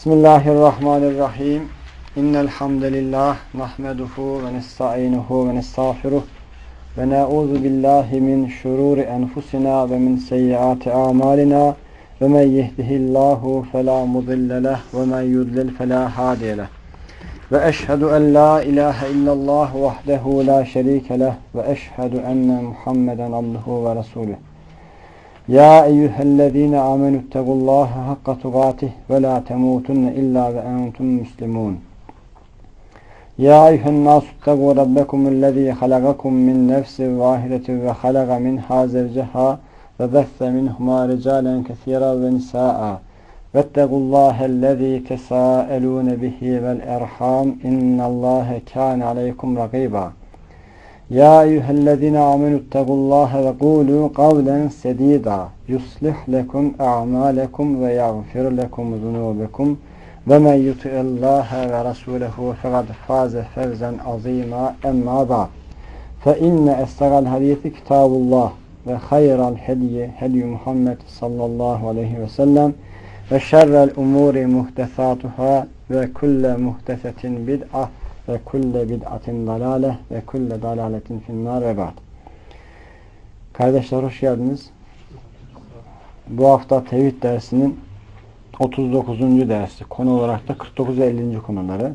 Bismillahirrahmanirrahim. İnnel hamdelellah nahmeduhu ve nestainuhu ve nestağfiruh ve na'uzu billahi min şururi enfusina ve min seyyiati a'malina ve men yehdihillahu fela mudille leh ve men yudlil fela hadiye leh. Ve eşhedü en la ilahe illallah vahdehu la şerike leh ve eşhedü enne Muhammeden abduhu ve resuluh. Ya eyyühellezine amenüttegullaha hakka tugatih ve la temutunne illa ve entum müslimun. Ya eyyühennâsuttegu rabbekumullezî halagakum min nefsin vâhidetin ve halaga minhâ zevceha ve besse minhumâ ricâlen kesîran ve nisâ'a. Vettegullâhellezî tesâelûne bihi vel erhâm innallâhe kâne aleykum rakîbâ. Ya eyyühellezine amenüttegullâhe ve kûlû kavlen sedîdâ yuslih lekum a'mâlekum ve yagfir lekum zunûbekum ve men yuti'illâhe ve rasûlehu fekad fâze fevzen azîmâ emmâ ba'd fe inne estağal hadîsi kitâbullah ve hayral hedyi hedyi Muhammed sallallahu aleyhi ve sellem ve şerrel umûri muhtesâtuhâ ve kulle muhtesetin bid'ah ve kulle bid'atin dalale ve kulle dalaletin finnâr ve ba'd. Kardeşler hoş geldiniz. Bu hafta tevhid dersinin 39. dersi. Konu olarak da 49 ve 50. konuları.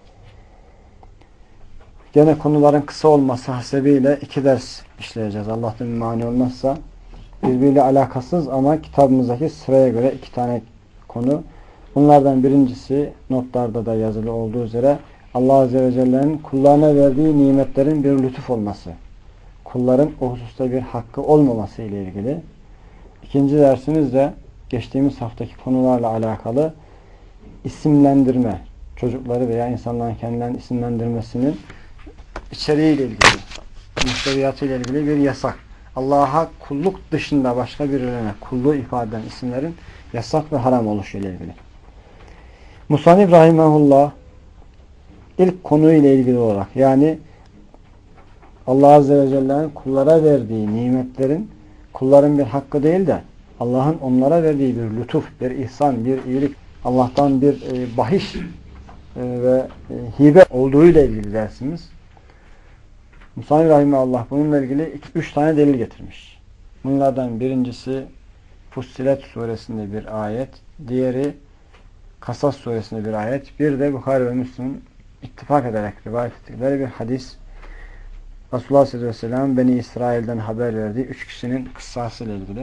Gene konuların kısa olması hasebiyle 2 ders işleyeceğiz. Allah'tan bir mani olmazsa. Birbiriyle alakasız ama kitabımızdaki sıraya göre 2 tane konu. Bunlardan birincisi notlarda da yazılı olduğu üzere Allah Azze ve Celle'nin kullarına verdiği nimetlerin bir lütuf olması. Kulların o hususta bir hakkı olmaması ile ilgili. İkinci dersimiz de geçtiğimiz haftaki konularla alakalı isimlendirme. Çocukları veya insanların kendilerini isimlendirmesinin içeriğiyle ilgili, muhteviyatıyla ilgili bir yasak. Allah'a kulluk dışında başka birilerine kulluğu ifade eden isimlerin yasak ve haram oluşu ile ilgili. Musannif rahimehullah İlk konuyla ilgili olarak yani Allah Azze ve Celle'nin kullara verdiği nimetlerin kulların bir hakkı değil de Allah'ın onlara verdiği bir lütuf, bir ihsan, bir iyilik, Allah'tan bir bahiş ve hibe olduğuyla ilgili dersimiz. Musannif rahimehullah bununla ilgili 3 tane delil getirmiş. Bunlardan birincisi Fussilet suresinde bir ayet, diğeri Kasas suresinde bir ayet, bir de Bukhari ve Müslim'in ittifak ederek rivayet ettikleri bir hadis. Resulullah sallallahu aleyhi ve sellem Beni İsrail'den haber verdiği 3 kişinin kıssası ile ilgili.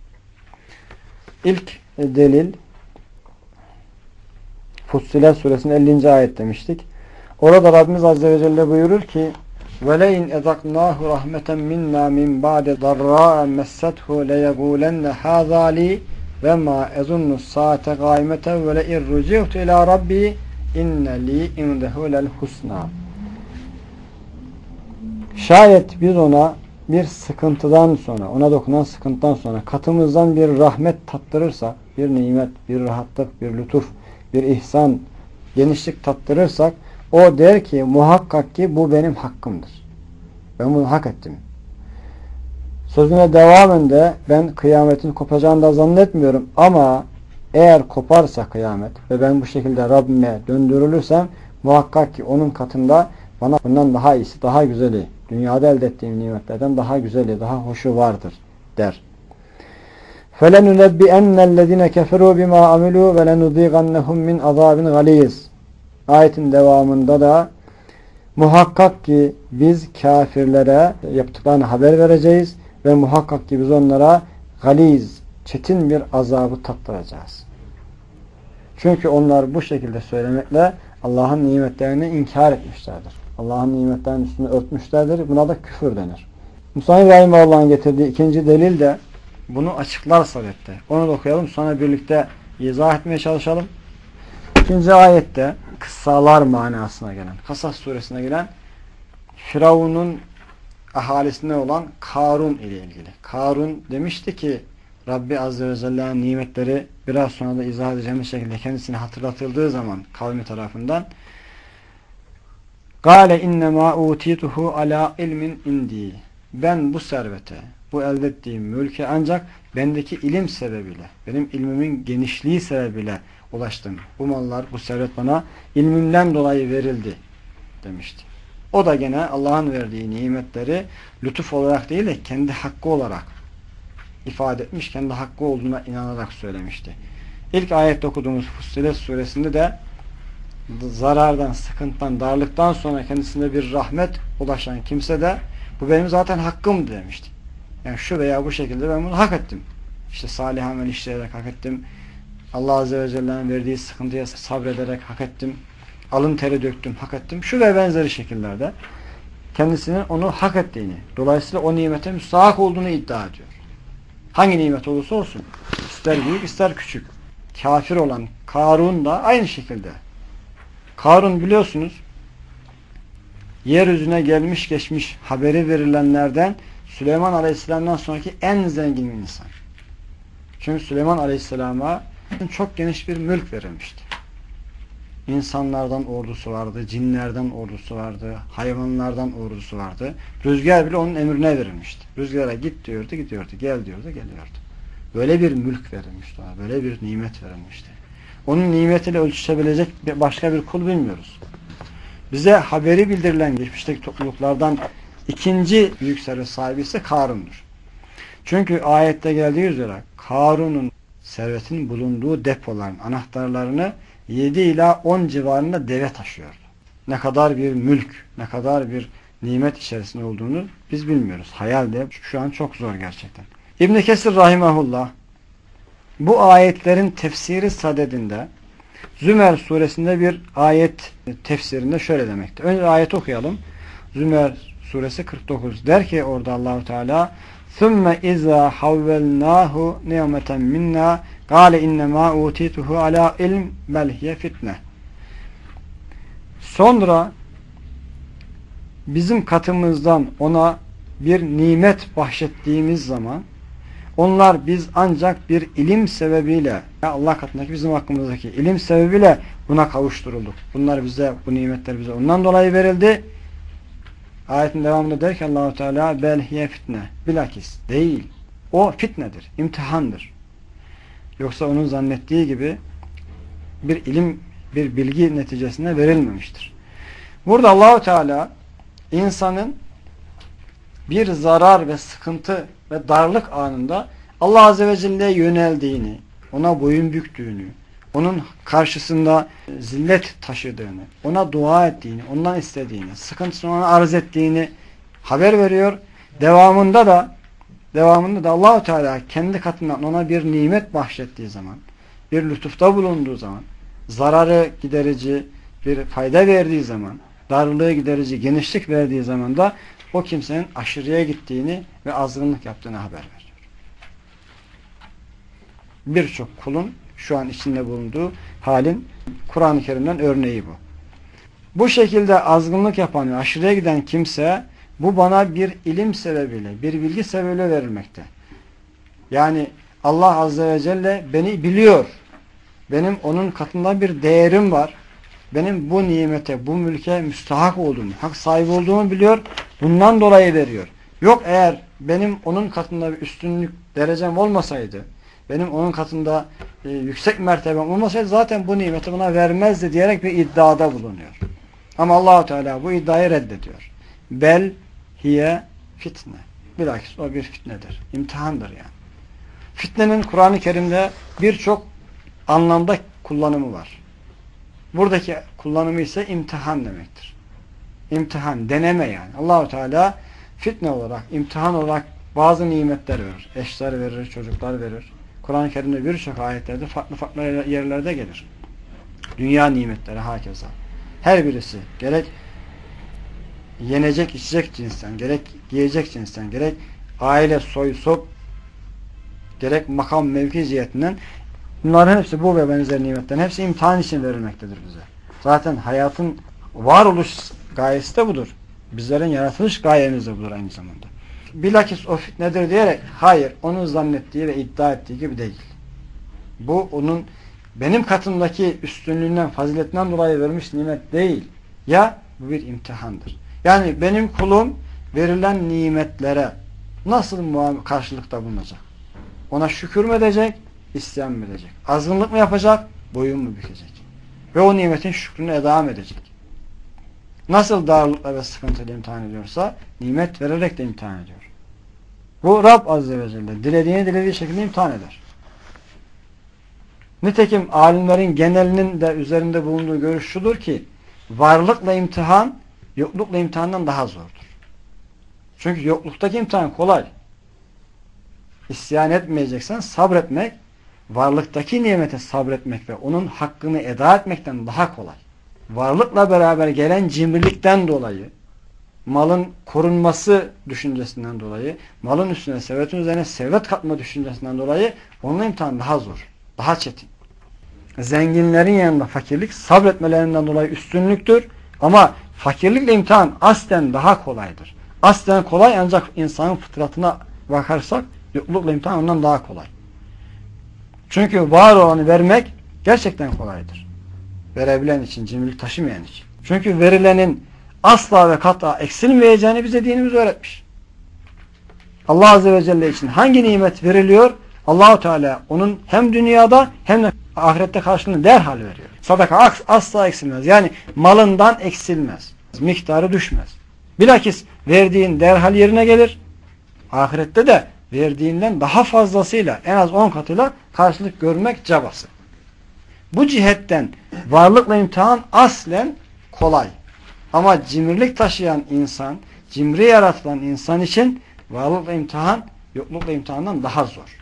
İlk delil Fussilet suresinin 50. ayet demiştik. Orada Rabbimiz Azze ve Celle buyurur ki وَلَيْنْ اَذَقْنَاهُ رَحْمَةً مِنَّا مِنْ بَعْدِ ضَرَّاءً مَسَّتْهُ لَيَقُولَنَّ هَذَا لِي وَمَا اَظُنُّ السَّاعَةَ قَائِمَةً وَلَئِنْ رُجِعْتُ اِلَى رَبِّي İnne li indehu lel husna. Şayet biz ona bir sıkıntıdan sonra, ona dokunan sıkıntıdan sonra katımızdan bir rahmet tattırırsak, bir nimet, bir rahatlık, bir lütuf, bir ihsan, genişlik tattırırsak, o der ki muhakkak ki bu benim hakkımdır. Ben bunu hak ettim. Sözüne devamen de ben kıyametin kopacağını da zannetmiyorum ama eğer koparsa kıyamet ve ben bu şekilde Rabbime döndürülürsem muhakkak ki onun katında bana bundan daha iyisi, daha güzeli, dünyada elde ettiğim nimetlerden daha güzeli, daha hoşu vardır der. فَلَنُنَبِّئَنَّ الَّذِينَ كَفَرُوا بِمَا عَمِلُوا وَلَنُذِيقَنَّهُمْ مِنْ عَذَابٍ غَلِيظٍ. Ayetin devamında da muhakkak ki biz kafirlere yaptıklarını haber vereceğiz ve muhakkak ki biz onlara galiz, çetin bir azabı tattıracağız. Çünkü onlar bu şekilde söylemekle Allah'ın nimetlerini inkar etmişlerdir. Allah'ın nimetlerinin üstünü örtmüşlerdir. Buna da küfür denir. Musannif rahimehullah'ın getirdiği ikinci delil de bunu açıklar sadette. Onu da okuyalım. Sonra birlikte izah etmeye çalışalım. İkinci ayette kıssalar manasına gelen, Kasas suresine gelen Firavun'un ahalisinde olan Karun ile ilgili. Karun demişti ki Rabbi Azze ve Celle'nin nimetleri biraz sonra da izah edeceğimiz şekilde kendisine hatırlatıldığı zaman kavmi tarafından Gâle innemâ utîtuhu alâ ilmin indî. Ben bu servete, bu elde ettiğim mülke ancak bendeki ilim sebebiyle, benim ilmimin genişliği sebebiyle ulaştım. Bu mallar, bu servet bana ilmimden dolayı verildi demişti. O da gene Allah'ın verdiği nimetleri lütuf olarak değil de kendi hakkı olarak ifade etmiş, kendi hakkı olduğuna inanarak söylemişti. İlk ayette okuduğumuz Fussilet suresinde de zarardan, sıkıntıdan, darlıktan sonra kendisine bir rahmet ulaşan kimse de bu benim zaten hakkım demişti. Yani şu veya bu şekilde ben bunu hak ettim. İşte salih amel işleyerek hak ettim. Allah Azze ve Celle'nin verdiği sıkıntıya sabrederek hak ettim. Alın teri döktüm, hak ettim. Şu ve benzeri şekillerde kendisinin onu hak ettiğini, dolayısıyla o nimete müstahak olduğunu iddia ediyor. Hangi nimet olursa olsun, ister büyük ister küçük. Kafir olan Karun da aynı şekilde. Karun biliyorsunuz, yeryüzüne gelmiş geçmiş haberi verilenlerden Süleyman Aleyhisselam'dan sonraki en zengin insan. Çünkü Süleyman Aleyhisselam'a çok geniş bir mülk verilmişti. İnsanlardan ordusu vardı, cinlerden ordusu vardı, hayvanlardan ordusu vardı. Rüzgar bile onun emrine verilmişti. Rüzgara git diyordu, gidiyordu, gel diyordu, geliyordu. Böyle bir mülk verilmişti ona, böyle bir nimet verilmişti. Onun nimetiyle ölçüşebilecek başka bir kul bilmiyoruz. Bize haberi bildirilen geçmişteki topluluklardan ikinci büyük servet sahibi ise Karun'dur. Çünkü ayette geldiği üzere Karun'un servetin bulunduğu depoların anahtarlarını 7 ila 10 civarında deve taşıyordu. Ne kadar bir mülk, ne kadar bir nimet içerisinde olduğunu biz bilmiyoruz. Hayal de şu an çok zor gerçekten. İbn Kesir rahimahullah bu ayetlerin tefsiri sadedinde Zümer suresinde bir ayet tefsirinde şöyle demekte. Önce ayeti okuyalım. Zümer suresi 49 der ki orada Allahu Teala ثُمَّ اِذَا حَوَّلْنَاهُ نِعْمَةً مِنَّا قَالَ اِنَّمَا اُوتِيتُهُ عَلَى اِلْمٍ بَلْ هِيَ فِتْنَةً. Sonra bizim katımızdan ona bir nimet bahşettiğimiz zaman onlar biz ancak bir ilim sebebiyle, Allah katındaki bizim hakkımızdaki ilim sebebiyle buna kavuşturulduk. Bunlar bize, bu nimetler bize ondan dolayı verildi. Ayetin devamında der ki Allah-u Teala bel hiye fitne. Bilakis değil. O fitnedir, imtihandır. Yoksa onun zannettiği gibi bir ilim, bir bilgi neticesinde verilmemiştir. Burada Allah-u Teala insanın bir zarar ve sıkıntı ve darlık anında Allah Azze ve Celle'ye yöneldiğini, ona boyun büktüğünü, onun karşısında zillet taşıdığını, ona dua ettiğini, ondan istediğini, sıkıntısını ona arz ettiğini haber veriyor. Devamında da Allah-u Teala kendi katından ona bir nimet bahşettiği zaman, bir lütufta bulunduğu zaman, zararı giderici bir fayda verdiği zaman, darlığı giderici genişlik verdiği zaman da o kimsenin aşırıya gittiğini ve azgınlık yaptığını haber veriyor. Birçok kulun şu an içinde bulunduğu halin Kur'an-ı Kerim'den örneği bu. Bu şekilde azgınlık yapan ve aşırıya giden kimse bu bana bir ilim sebebiyle, bir bilgi sebebiyle verilmekte. Yani Allah Azze ve Celle beni biliyor. Benim onun katında bir değerim var. Benim bu nimete, bu mülke müstahak olduğumu, hak sahibi olduğumu biliyor. Bundan dolayı veriyor. Yok eğer benim onun katında bir üstünlük derecem olmasaydı, benim onun katında yüksek mertebem olmasaydı zaten bu nimeti bana vermezdi diyerek bir iddiada bulunuyor. Ama Allah-u Teala bu iddiayı reddediyor. Bel hiye fitne. Bilakis o bir fitnedir. İmtihandır yani. Fitnenin Kur'an-ı Kerim'de birçok anlamda kullanımı var. Buradaki kullanımı ise imtihan demektir. İmtihan, deneme yani. Allah-u Teala fitne olarak, imtihan olarak bazı nimetler verir. Eşler verir, çocuklar verir. Kur'an-ı Kerim'de birçok ayetlerde farklı yerlerde gelir. Dünya nimetleri hakeza. Her birisi gerek yenecek içecek cinsten, gerek giyecek cinsten, gerek aile, soy, sop, gerek makam, mevki cihetinden bunların hepsi bu ve benzer nimetlerin hepsi imtihan için verilmektedir bize. Zaten hayatın varoluş gayesi de budur. Bizlerin yaratılış gayemiz de budur aynı zamanda. Bilakis o fitnedir diyerek hayır, onun zannettiği ve iddia ettiği gibi değil. Bu onun benim katımdaki üstünlüğünden, faziletinden dolayı verilmiş nimet değil. Ya bu bir imtihandır. Yani benim kulum verilen nimetlere nasıl karşılıkta bulunacak? Ona şükür mü edecek, isyan mı edecek? Azgınlık mı yapacak, boyun mu bükecek? Ve o nimetin şükrünü eda mı edecek? Nasıl darlıkla ve sıkıntıyla imtihan ediyorsa nimet vererek de imtihan ediyor. Bu Rab Azze ve Celle dilediğini dilediği şekilde imtihan eder. Nitekim alimlerin genelinin de üzerinde bulunduğu görüş şudur ki varlıkla imtihan yoklukla imtihandan daha zordur. Çünkü yokluktaki imtihan kolay. İsyan etmeyeceksen sabretmek, varlıktaki nimete sabretmek ve onun hakkını eda etmekten daha kolay. Varlıkla beraber gelen cimrilikten dolayı, malın korunması düşüncesinden dolayı, malın üstüne, servetin üzerine servet katma düşüncesinden dolayı onun imtihanı daha zor, daha çetin. Zenginlerin yanında fakirlik sabretmelerinden dolayı üstünlüktür ama fakirlikle imtihan aslen daha kolaydır. Aslen kolay ancak insanın fıtratına bakarsak yoklukla imtihan ondan daha kolay. Çünkü var olanı vermek gerçekten kolaydır. Verebilen için, cimrilik taşımayan için. Çünkü verilenin asla ve kata eksilmeyeceğini bize dinimiz öğretmiş. Allah Azze ve Celle için hangi nimet veriliyor? Allah-u Teala onun hem dünyada hem de ahirette karşılığını derhal veriyor. Sadaka asla eksilmez. Yani malından eksilmez. Miktarı düşmez. Bilakis verdiğin derhal yerine gelir. Ahirette de verdiğinden daha fazlasıyla en az 10 katıyla karşılık görmek cabası. Bu cihetten varlıkla imtihan aslen kolay. Ama cimrilik taşıyan insan, cimri yaratılan insan için varlıkla imtihan, yoklukla imtihandan daha zor.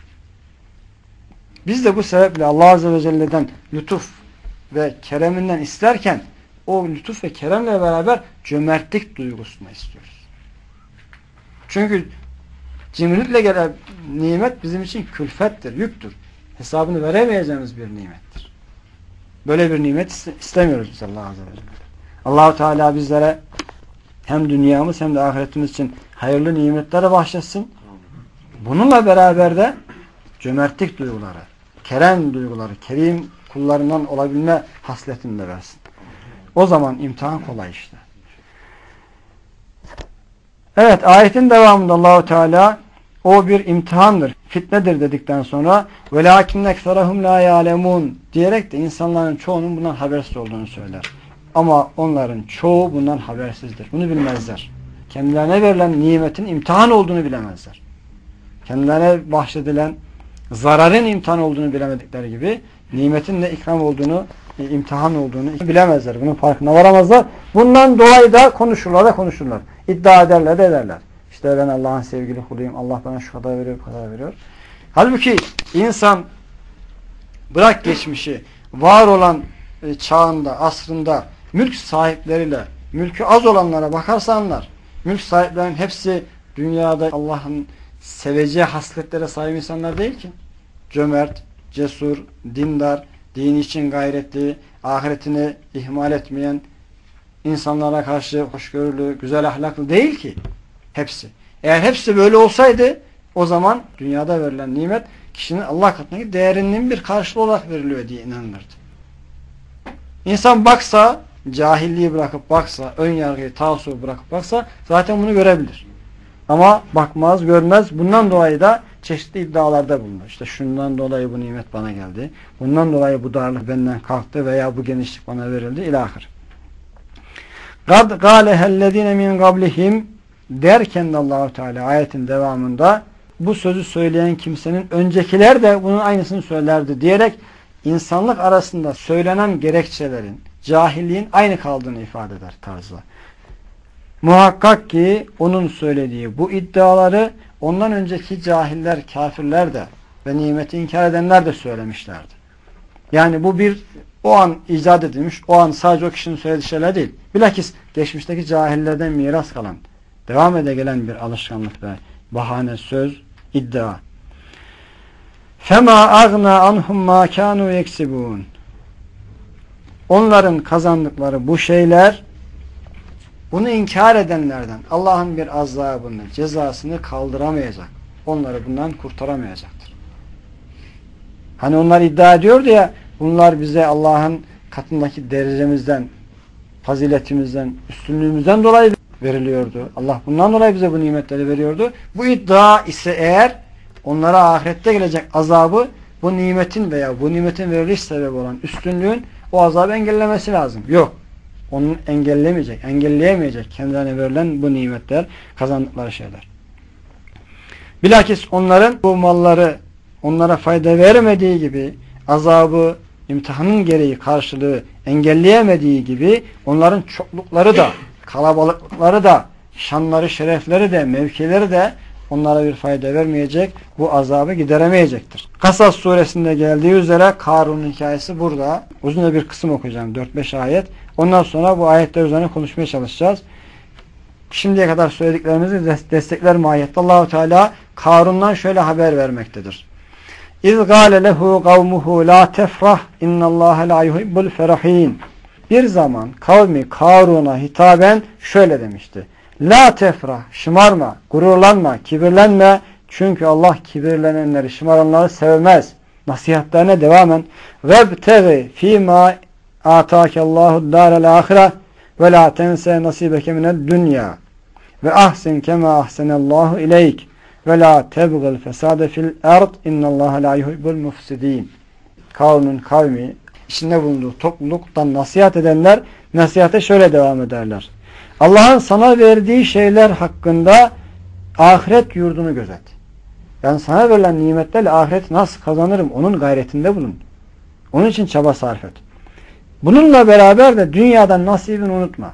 Biz de bu sebeple Allah Azze ve Celle'den lütuf ve kereminden isterken o lütuf ve keremle beraber cömertlik duygusunu istiyoruz. Çünkü cimrilikle gelen nimet bizim için külfettir, yüktür. Hesabını veremeyeceğimiz bir nimettir. Böyle bir nimet istemiyoruz biz Allah Azze ve Celle. Allah-u Teala bizlere hem dünyamız hem de ahiretimiz için hayırlı nimetleri bahşetsin. Bununla beraber de cömertlik duyguları, kerem duyguları, kerim kullarından olabilme hasletini de versin. O zaman imtihan kolay işte. Evet, ayetin devamında Allah-u Teala o bir imtihandır, fitnedir dedikten sonra وَلَاكِنَّ اَكْثَرَهُمْ لَا يَعْلَمُونَ diyerek de insanların çoğunun bundan habersiz olduğunu söyler. Ama onların çoğu bundan habersizdir. Bunu bilmezler. Kendilerine verilen nimetin imtihan olduğunu bilemezler. Kendilerine bahşedilen zararın imtihan olduğunu bilemedikleri gibi nimetin de ikram olduğunu, imtihan olduğunu bilemezler. Bunun farkına varamazlar. Bundan dolayı da konuşurlar. İddia ederler de ederler. İşte ben Allah'ın sevgili kuluyum. Allah bana şu kadar veriyor, bu kadar veriyor. Halbuki insan bırak geçmişi, var olan çağında, asrında mülk sahipleriyle, mülkü az olanlara bakarsanlar, mülk sahiplerinin hepsi dünyada Allah'ın seveceği hasletlere sahip insanlar değil ki. Cömert, cesur, dindar, dini için gayretli, ahiretini ihmal etmeyen, insanlara karşı hoşgörülü, güzel ahlaklı değil ki hepsi. Eğer hepsi böyle olsaydı o zaman dünyada verilen nimet kişinin Allah katındaki değerinin bir karşılığı olarak veriliyor diye inanılırdı. İnsan baksa, cahilliği bırakıp baksa, ön yargıyı, taassubu bırakıp baksa zaten bunu görebilir. Ama bakmaz, görmez. Bundan dolayı da çeşitli iddialarda bulunur. İşte şundan dolayı bu nimet bana geldi. Bundan dolayı bu darlık benden kalktı veya bu genişlik bana verildi. İlahir. قَدْ قَالَهَا الَّذ۪ينَ مِنْ قَبْلِهِمْ derken de Allah-u Teala ayetin devamında bu sözü söyleyen kimsenin öncekiler de bunun aynısını söylerdi diyerek insanlık arasında söylenen gerekçelerin, cahilliğin aynı kaldığını ifade eder tarzı. Muhakkak ki onun söylediği bu iddiaları ondan önceki cahiller, kafirler de ve nimeti inkar edenler de söylemişlerdi. Yani bu bir o an icat edilmiş, o an sadece o kişinin söylediği şeyler değil. Bilakis geçmişteki cahillerden miras kalan, devam ede gelen bir alışkanlık ve bahane, söz, iddia. فَمَا أَغْنَا عَنْهُمْ مَا كَانُوا يَكْسِبُونَ onların kazandıkları bu şeyler bunu inkar edenlerden Allah'ın bir azabını, cezasını kaldıramayacak. Onları bundan kurtaramayacaktır. Hani onlar iddia ediyordu ya, bunlar bize Allah'ın katındaki derecemizden, faziletimizden, üstünlüğümüzden dolayı veriliyordu. Allah bundan dolayı bize bu nimetleri veriyordu. Bu iddia ise eğer onlara ahirette gelecek azabı bu nimetin veya bu nimetin veriliş sebebi olan üstünlüğün o azabı engellemesi lazım. Yok. Onu engelleyemeyecek kendilerine verilen bu nimetler, kazandıkları şeyler. Bilakis onların bu malları onlara fayda vermediği gibi, azabı, imtihanın gereği karşılığı engelleyemediği gibi, onların çoklukları da, kalabalıkları da, şanları, şerefleri de, mevkileri de onlara bir fayda vermeyecek, bu azabı gideremeyecektir. Kasas suresinde geldiği üzere Karun'un hikayesi burada. Uzun da bir kısım okuyacağım, 4-5 ayet. Ondan sonra bu ayetler üzerine konuşmaya çalışacağız. Şimdiye kadar söylediklerimizi destekler mahiyette Allah-u Teala Karun'dan şöyle haber vermektedir. İz gâle lehu kavmuhu la tefrah innallâhe la yuhibbul ferahin. Bir zaman kavmi Karun'a hitaben şöyle demişti. La tefrah, şımarma, gururlanma, kibirlenme. Çünkü Allah kibirlenenleri, şımaranları sevmez. Nasihatlerine devamen vebtegi fîmâ âtâkellâhu dârel âhire ve la tense nasibeke mined dünya ve ahsin kema ahsenallahu ileyk ve la tebgil fesade fil ard innallâhe la yuhibbul mufsidîn. Karun'un kavmi, içinde bulunduğu topluluktan nasihat edenler nasihate şöyle devam ederler. Allah'ın sana verdiği şeyler hakkında ahiret yurdunu gözet. Yani sana verilen nimetlerle ahireti nasıl kazanırım onun gayretinde bulun. Onun için çaba sarf et. Bununla beraber de dünyadan nasibini unutma.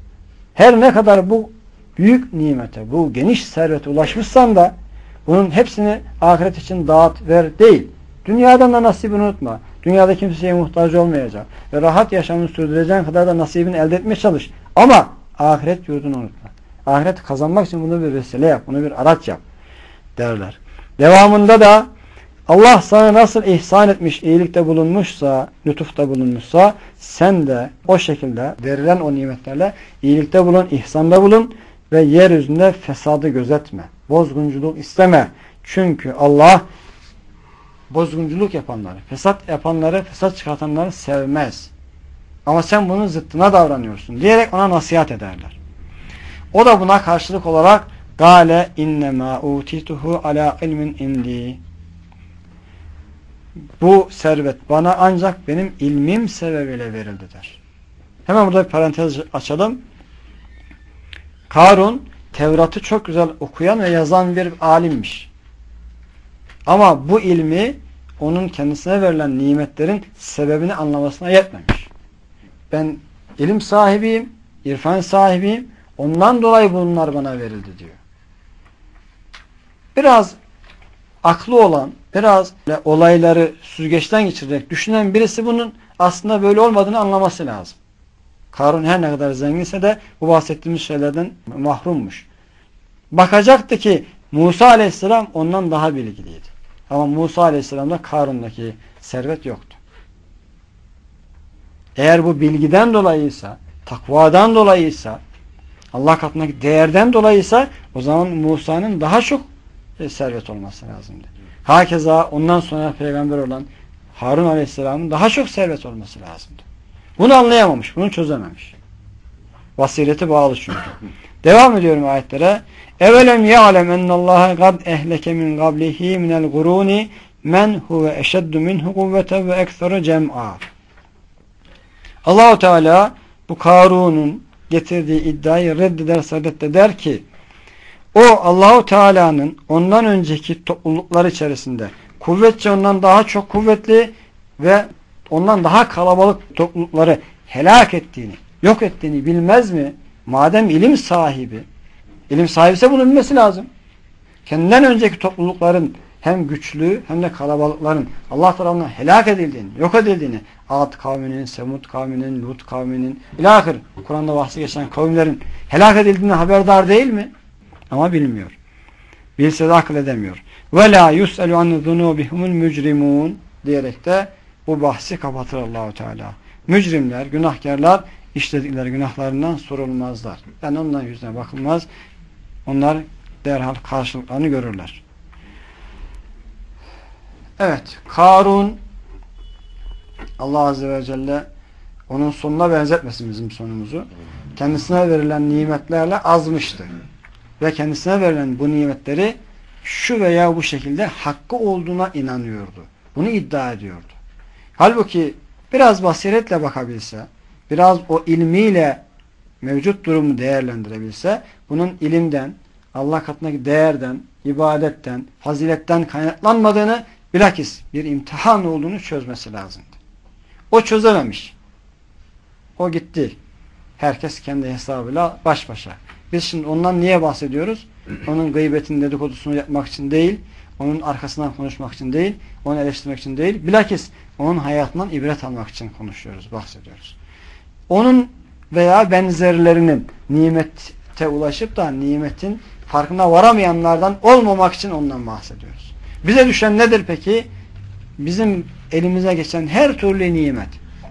Her ne kadar bu büyük nimete, bu geniş servete ulaşmışsan da bunun hepsini ahiret için dağıt, ver değil. Dünyadan da nasibini unutma. Dünyada kimseye muhtaç olmayacak. Ve rahat yaşamını sürdüreceğin kadar da nasibini elde etmeye çalış. Ama ahiret yurdunu unutma. Ahireti kazanmak için bunu bir vesile yap, bunu bir araç yap derler. Devamında da Allah sana nasıl ihsan etmiş, iyilikte bulunmuşsa, lütufta bulunmuşsa sen de o şekilde verilen o nimetlerle iyilikte bulun, ihsanda bulun ve yeryüzünde fesadı gözetme. Bozgunculuk isteme. Çünkü Allah bozgunculuk yapanları, fesat yapanları, fesat çıkartanları sevmez. Ama sen bunun zıttına davranıyorsun diyerek ona nasihat ederler. O da buna karşılık olarak Gale innema utituhu ala ilmin indi. Bu servet bana ancak benim ilmim sebebiyle verildi der. Hemen burada bir parantez açalım. Karun Tevrat'ı çok güzel okuyan ve yazan bir alimmiş. Ama bu ilmi onun kendisine verilen nimetlerin sebebini anlamasına yetmemiş. Ben ilim sahibiyim, irfan sahibiyim. Ondan dolayı bunlar bana verildi diyor. Biraz aklı olan, biraz olayları süzgeçten geçirerek düşünen birisi bunun aslında böyle olmadığını anlaması lazım. Karun her ne kadar zenginse de bu bahsettiğimiz şeylerden mahrummuş. Bakacaktı ki Musa Aleyhisselam ondan daha bilgiliydi. Ama Musa Aleyhisselam'da Karun'daki servet yoktu. Eğer bu bilgiden dolayıysa, takvadan dolayıysa, Allah katındaki değerden dolayıysa o zaman Musa'nın daha çok servet olması lazımdı. Hakeza ondan sonra peygamber olan Harun Aleyhisselam'ın daha çok servet olması lazımdı. Bunu anlayamamış, bunu çözememiş. Vasireti bağlı çünkü. Devam ediyorum ayetlere. Evelem ya'lem ennallaha kad ehleke min qablihi minel guruni men huve eşeddu minhu kuvvete ve ekseru cem'a. Allah-u Teala bu Karun'un getirdiği iddiayı reddeder der ki o Allah-u Teala'nın ondan önceki topluluklar içerisinde kuvvetçe ondan daha çok kuvvetli ve ondan daha kalabalık toplulukları helak ettiğini, yok ettiğini bilmez mi? Madem ilim sahibi, ilim sahibi ise bunu bilmesi lazım. Kendinden önceki toplulukların hem güçlü hem de kalabalıkların Allah tarafından helak edildiğini, yok edildiğini, Ad kavminin, Semud kavminin, Lut kavminin, ilahir Kur'an'da bahsi geçen kavimlerin helak edildiğini haberdar değil mi? Ama bilmiyor. Bilse de akıl edemiyor. Ve la yus'elu an zunubihumul mücrimun diyerek de bu bahsi kapatır Allahu Teala. Mücrimler, günahkarlar işledikleri günahlarından sorulmazlar. Yani ondan yüzüne bakılmaz. Onlar derhal karşılıklarını görürler. Evet, Karun Allah Azze ve Celle onun sonuna benzetmesin bizim sonumuzu. Kendisine verilen nimetlerle azmıştı. Ve kendisine verilen bu nimetleri şu veya bu şekilde hakkı olduğuna inanıyordu. Bunu iddia ediyordu. Halbuki biraz basiretle bakabilse, biraz o ilmiyle mevcut durumu değerlendirebilse, bunun ilimden, Allah katındaki değerden, ibadetten, faziletten kaynaklanmadığını, bilakis bir imtihan olduğunu çözmesi lazımdı. O çözememiş. O gitti. Herkes kendi hesabıyla baş başa. Biz şimdi ondan niye bahsediyoruz? Onun gıybetini, dedikodusunu yapmak için değil, onun arkasından konuşmak için değil, onu eleştirmek için değil, bilakis onun hayatından ibret almak için konuşuyoruz, bahsediyoruz. Onun veya benzerlerinin nimete ulaşıp da nimetin farkına varamayanlardan olmamak için ondan bahsediyoruz. Bize düşen nedir peki? Bizim elimize geçen her türlü nimet.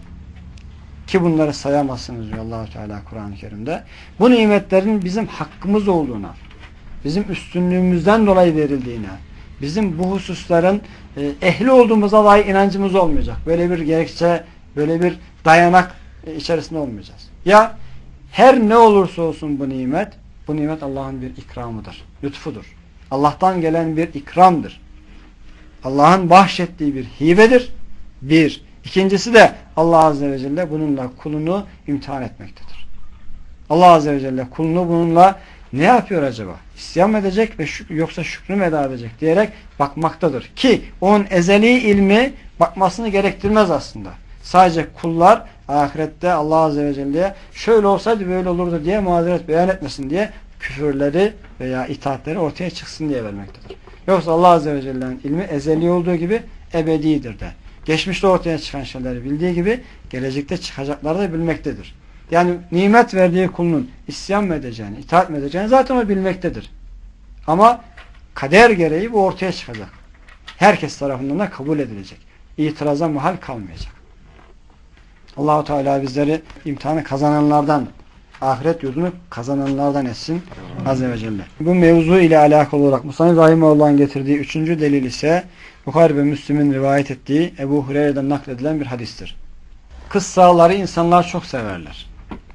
Ki bunları sayamazsınız diyor Allah-u Teala Kur'an-ı Kerim'de. Bu nimetlerin bizim hakkımız olduğuna, bizim üstünlüğümüzden dolayı verildiğine, bizim bu hususların ehli olduğumuza dair inancımız olmayacak. Böyle bir gerekçe, böyle bir dayanak içerisinde olmayacağız. Ya her ne olursa olsun bu nimet Allah'ın bir ikramıdır, lütfudur. Allah'tan gelen bir ikramdır. Allah'ın bahşettiği bir hibedir. Bir. İkincisi de Allah Azze ve Celle bununla kulunu imtihan etmektedir. Allah Azze ve Celle kulunu bununla ne yapıyor acaba? İsyan mı edecek ve yoksa şükrü mü eda edecek diyerek bakmaktadır. Ki onun ezeli ilmi bakmasını gerektirmez aslında. Sadece kullar ahirette Allah Azze ve Celle'ye şöyle olsaydı böyle olurdu diye mazeret beyan etmesin diye küfürleri veya itaatleri ortaya çıksın diye vermektedir. Yoksa Allah Azze ve Celle'nin ilmi ezeli olduğu gibi ebedidir de. Geçmişte ortaya çıkan şeyleri bildiği gibi gelecekte çıkacakları da bilmektedir. Yani nimet verdiği kulunun isyan mı edeceğini, itaat mı edeceğini zaten o bilmektedir. Ama kader gereği bu ortaya çıkacak. Herkes tarafından da kabul edilecek. İtiraza mahal kalmayacak. Allah-u Teala bizleri imtihanı kazananlardan, ahiret yurdunu kazananlardan etsin Azze ve Celle. Bu mevzu ile alakalı olarak Musa'nın Rahimahullah'ın getirdiği 3. delil ise Bukhari ve Müslim'in rivayet ettiği Ebu Hureyre'den nakledilen bir hadistir. Kıssaları insanlar çok severler.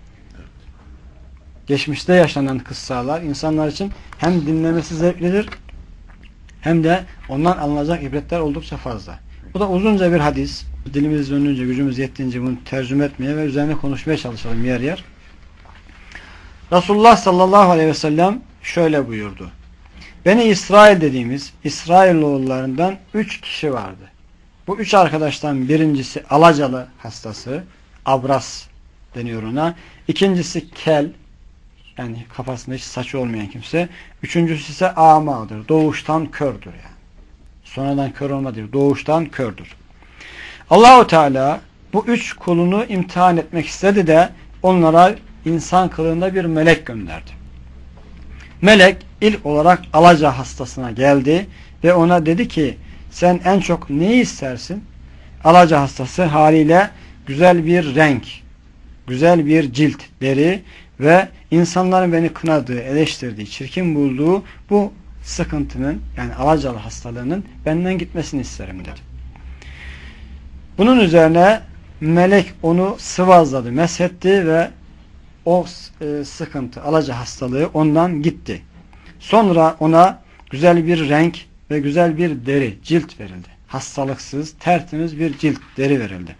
Geçmişte yaşanan kıssalar insanlar için hem dinlemesi zevklidir hem de ondan alınacak ibretler oldukça fazla. Bu da uzunca bir hadis. Dilimiz dönünce, gücümüz yettiğince bunu tercüme etmeye ve üzerine konuşmaya çalışalım yer yer. Resulullah sallallahu aleyhi ve sellem şöyle buyurdu. Beni İsrail dediğimiz İsrailoğullarından 3 kişi vardı. Bu 3 arkadaştan birincisi alacalı hastası, abras deniyor ona. İkincisi kel, yani kafasında hiç saçı olmayan kimse. Üçüncüsü ise amadır, doğuştan kördür yani. Sonradan kör olmadır, doğuştan kördür. Allah-u Teala bu 3 kulunu imtihan etmek istedi de onlara insan kılığında bir melek gönderdi. Melek ilk olarak alaca hastasına geldi ve ona dedi ki sen en çok neyi istersin? Alaca hastası haliyle güzel bir renk, güzel bir cilt, deri ve insanların beni kınadığı, eleştirdiği, çirkin bulduğu bu sıkıntının, yani alacalı hastalığının benden gitmesini isterim dedi. Bunun üzerine melek onu sıvazladı, meshetti ve o sıkıntı, alaca hastalığı ondan gitti. Sonra ona güzel bir renk ve güzel bir deri, cilt verildi. Hastalıksız, tertemiz bir cilt, deri verildi.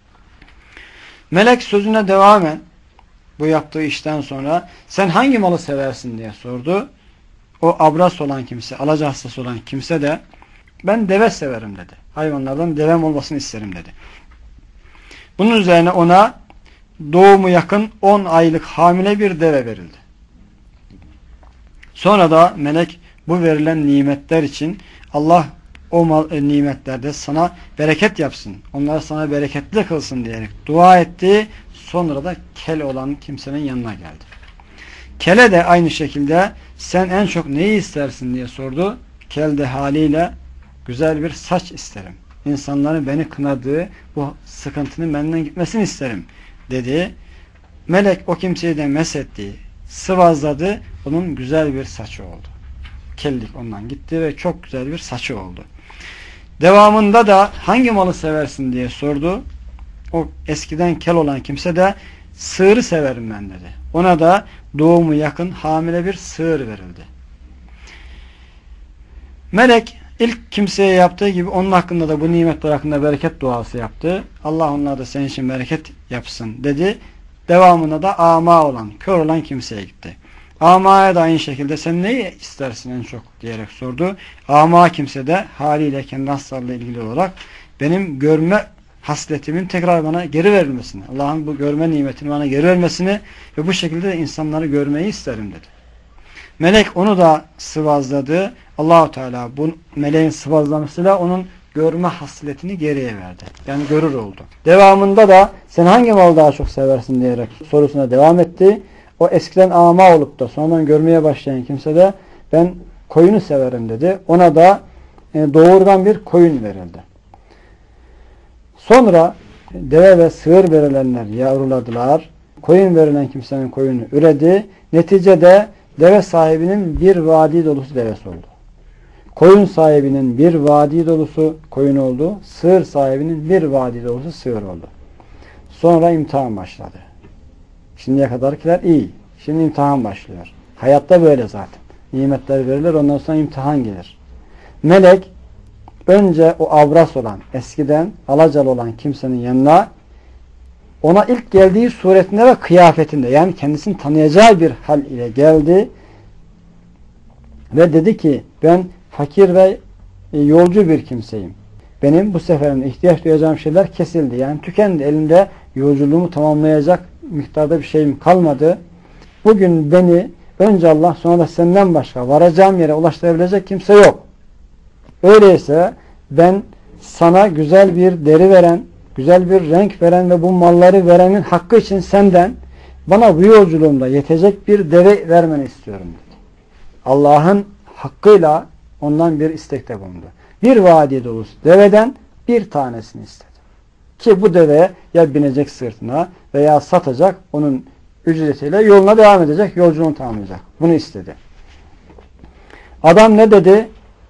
Melek sözüne devamen bu yaptığı işten sonra sen hangi malı seversin diye sordu. O abras olan kimse, alaca hastası olan kimse de ben deve severim dedi. Hayvanlardan devem olmasını isterim dedi. Bunun üzerine ona doğumu yakın 10 aylık hamile bir deve verildi. Sonra da melek bu verilen nimetler için Allah o nimetlerde sana bereket yapsın, onları sana bereketli kılsın diyerek dua etti. Sonra da kel olan kimsenin yanına geldi. Kele de aynı şekilde sen en çok neyi istersin diye sordu. Kel de haliyle güzel bir saç isterim. İnsanların beni kınadığı bu sıkıntının benden gitmesini isterim dedi. Melek o kimseyi de mesetti, sıvazladı. Onun güzel bir saçı oldu. Kellik ondan gitti ve çok güzel bir saçı oldu. Devamında da hangi malı seversin diye sordu. O eskiden kel olan kimse de sığırı severim ben dedi. Ona da doğumu yakın hamile bir sığır verildi. Melek İlk kimseye yaptığı gibi onun hakkında da bu nimetler hakkında bereket duası yaptı. Allah onlar da senin için bereket yapsın dedi. Devamında da ama olan, kör olan kimseye gitti. Ama'ya da aynı şekilde sen neyi istersin en çok diyerek sordu. Ama kimse de haliyle kendi hastalığıyla ilgili olarak benim görme hasletimin tekrar bana geri verilmesini, Allah'ın bu görme nimetini bana geri vermesini ve bu şekilde de insanları görmeyi isterim dedi. Melek onu da sıvazladı. Allahu Teala bu meleğin sıvazlamasıyla onun görme hasletini geriye verdi. Yani görür oldu. Devamında da sen hangi malı daha çok seversin diyerek sorusuna devam etti. O eskiden ama olup da sonradan görmeye başlayan kimse de ben koyunu severim dedi. Ona da doğurgan bir koyun verildi. Sonra deve ve sığır verilenler yavruladılar. Koyun verilen kimsenin koyunu üredi. Neticede deve sahibinin bir vadi dolusu devesi oldu. Koyun sahibinin bir vadi dolusu koyun oldu. Sığır sahibinin bir vadi dolusu sığır oldu. Sonra imtihan başladı. Şimdiye kadarkiler iyi. Şimdi imtihan başlıyor. Hayatta böyle zaten. Nimetler verilir, ondan sonra imtihan gelir. Melek önce o avras olan, eskiden alacalı olan kimsenin yanına ona ilk geldiği suretinde ve kıyafetinde, yani kendisini tanıyacağı bir hal ile geldi ve dedi ki ben fakir ve yolcu bir kimseyim. Benim bu seferinde ihtiyaç duyacağım şeyler kesildi. Yani tükendi. Elimde yolculuğumu tamamlayacak miktarda bir şeyim kalmadı. Bugün beni önce Allah sonra da senden başka varacağım yere ulaştırabilecek kimse yok. Öyleyse ben sana güzel bir deri veren, güzel bir renk veren ve bu malları verenin hakkı için senden bana bu yolculuğumda yetecek bir deve vermeni istiyorum dedi. Allah'ın hakkıyla ondan bir istekte bulundu. Bir vadi dolusu deveden bir tanesini istedi. Ki bu deveye ya binecek sırtına veya satacak, onun ücretiyle yoluna devam edecek, yolculuğunu tamamlayacak. Bunu istedi. Adam ne dedi?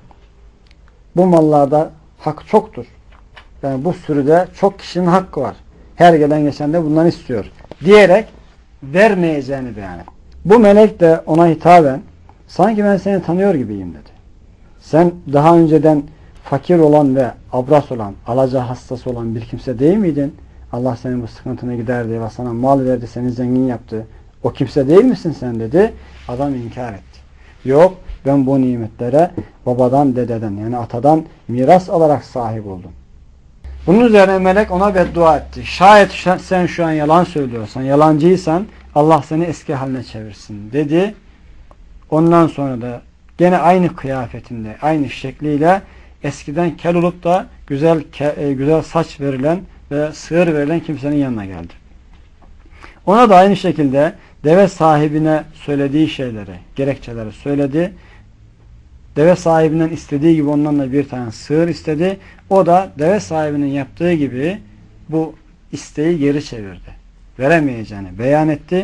Bu mallarda hak çoktur. Yani bu sürüde çok kişinin hakkı var. Her gelen geçen de bundan istiyor. Diyerek vermeyeceğini beyan etti. Bu melek de ona hitaben sanki ben seni tanıyor gibiyim dedi. Sen daha önceden fakir olan ve abras olan, alaca hastası olan bir kimse değil miydin? Allah senin bu sıkıntını giderdi ve sana mal verdi, seni zengin yaptı. O kimse değil misin sen dedi. Adam inkar etti. Yok, ben bu nimetlere babadan, dededen yani atadan miras alarak sahip oldum. Bunun üzerine melek ona beddua etti. Şayet sen şu an yalan söylüyorsan, yalancıysan Allah seni eski haline çevirsin dedi. Ondan sonra da gene aynı kıyafetinde, aynı şekliyle eskiden kel olup da güzel saç verilen ve sığır verilen kimsenin yanına geldi. Ona da aynı şekilde deve sahibine söylediği şeyleri, gerekçeleri söyledi. Deve sahibinden istediği gibi ondan da bir tane sığır istedi. O da deve sahibinin yaptığı gibi bu isteği geri çevirdi. Veremeyeceğini beyan etti.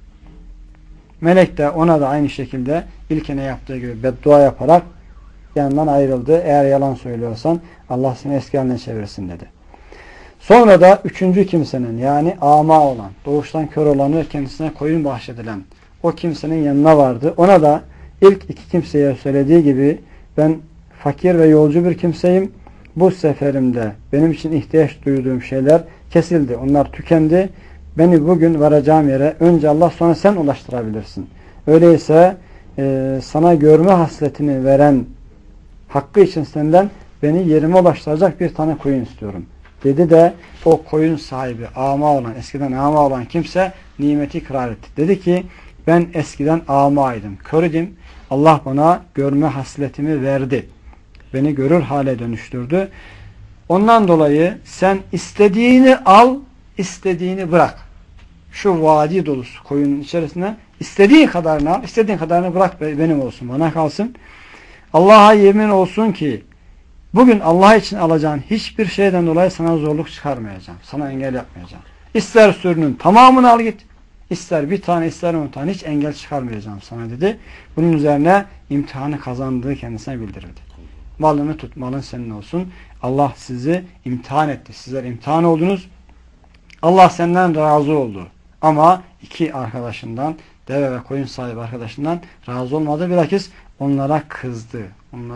Melek de ona da aynı şekilde ilkine yaptığı gibi beddua yaparak yanından ayrıldı. Eğer yalan söylüyorsan Allah seni eski haline çevirsin dedi. Sonra da üçüncü kimsenin yani ama olan, doğuştan kör olan ve kendisine koyun bahşedilen o kimsenin yanına vardı. Ona da ilk iki kimseye söylediği gibi ben fakir ve yolcu bir kimseyim. Bu seferimde benim için ihtiyaç duyduğum şeyler kesildi. Onlar tükendi. Beni bugün varacağım yere önce Allah sonra sen ulaştırabilirsin. Öyleyse sana görme hasletini veren hakkı için senden beni yerime ulaştıracak bir tane koyun istiyorum. Dedi de o koyun sahibi ama olan, eskiden ama olan kimse nimeti ikrar etti. Dedi ki ben eskiden amaydım, kör idim. Allah bana görme hasletimi verdi. Beni görür hale dönüştürdü. Ondan dolayı sen istediğini al, istediğini bırak. Şu vadi dolusu koyunun içerisine istediğin kadarını al, istediğin kadarını bırak benim olsun, bana kalsın. Allah'a yemin olsun ki bugün Allah için alacağın hiçbir şeyden dolayı sana zorluk çıkarmayacağım. Sana engel yapmayacağım. İster sürünün tamamını al git. İster bir tane ister 10 tane hiç engel çıkarmayacağım sana dedi. Bunun üzerine imtihanı kazandığı kendisine bildirildi. Malını tut, malın senin olsun. Allah sizi imtihan etti. Sizler imtihan oldunuz. Allah senden razı oldu. Ama iki arkadaşından, deve ve koyun sahibi arkadaşından razı olmadı. Bilakis onlara kızdı. Onlara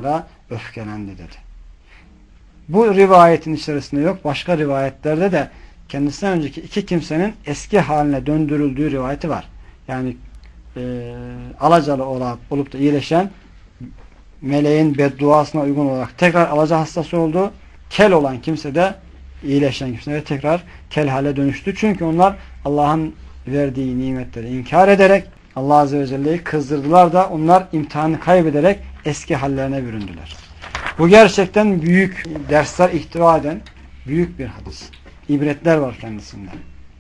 öfkelendi dedi. Bu rivayetin içerisinde yok. Başka rivayetlerde de kendisinden önceki iki kimsenin eski haline döndürüldüğü rivayeti var. Yani alacalı olup da iyileşen, meleğin bedduasına uygun olarak tekrar alaca hastası oldu. Kel olan kimse de iyileşen kimse de tekrar kel hale dönüştü. Çünkü onlar Allah'ın verdiği nimetleri inkar ederek Allah Azze ve Celle'yi kızdırdılar da onlar imtihanı kaybederek eski hallerine büründüler. Bu gerçekten büyük dersler ihtiva eden büyük bir hadis. İbretler var kendisinde.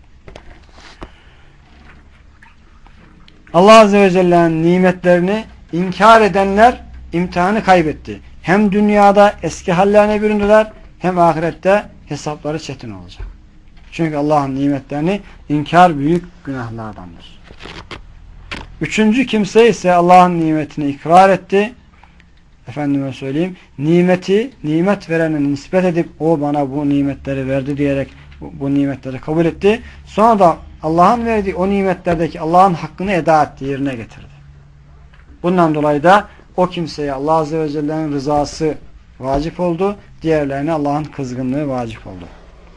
Allah Azze ve Celle'nin nimetlerini inkar edenler imtihanı kaybetti. Hem dünyada eski hallerine büründüler hem ahirette hesapları çetin olacak. Çünkü Allah'ın nimetlerini inkar büyük günahlardandır. Üçüncü kimse ise Allah'ın nimetini ikrar etti. Efendime söyleyeyim, nimet verene nispet edip o bana bu nimetleri verdi diyerek bu nimetleri kabul etti. Sonra da Allah'ın verdiği o nimetlerdeki Allah'ın hakkını eda etti, yerine getirdi. Bundan dolayı da o kimseye Allah Azze ve Celle'nin rızası vacip oldu. Diğerlerine Allah'ın kızgınlığı vacip oldu.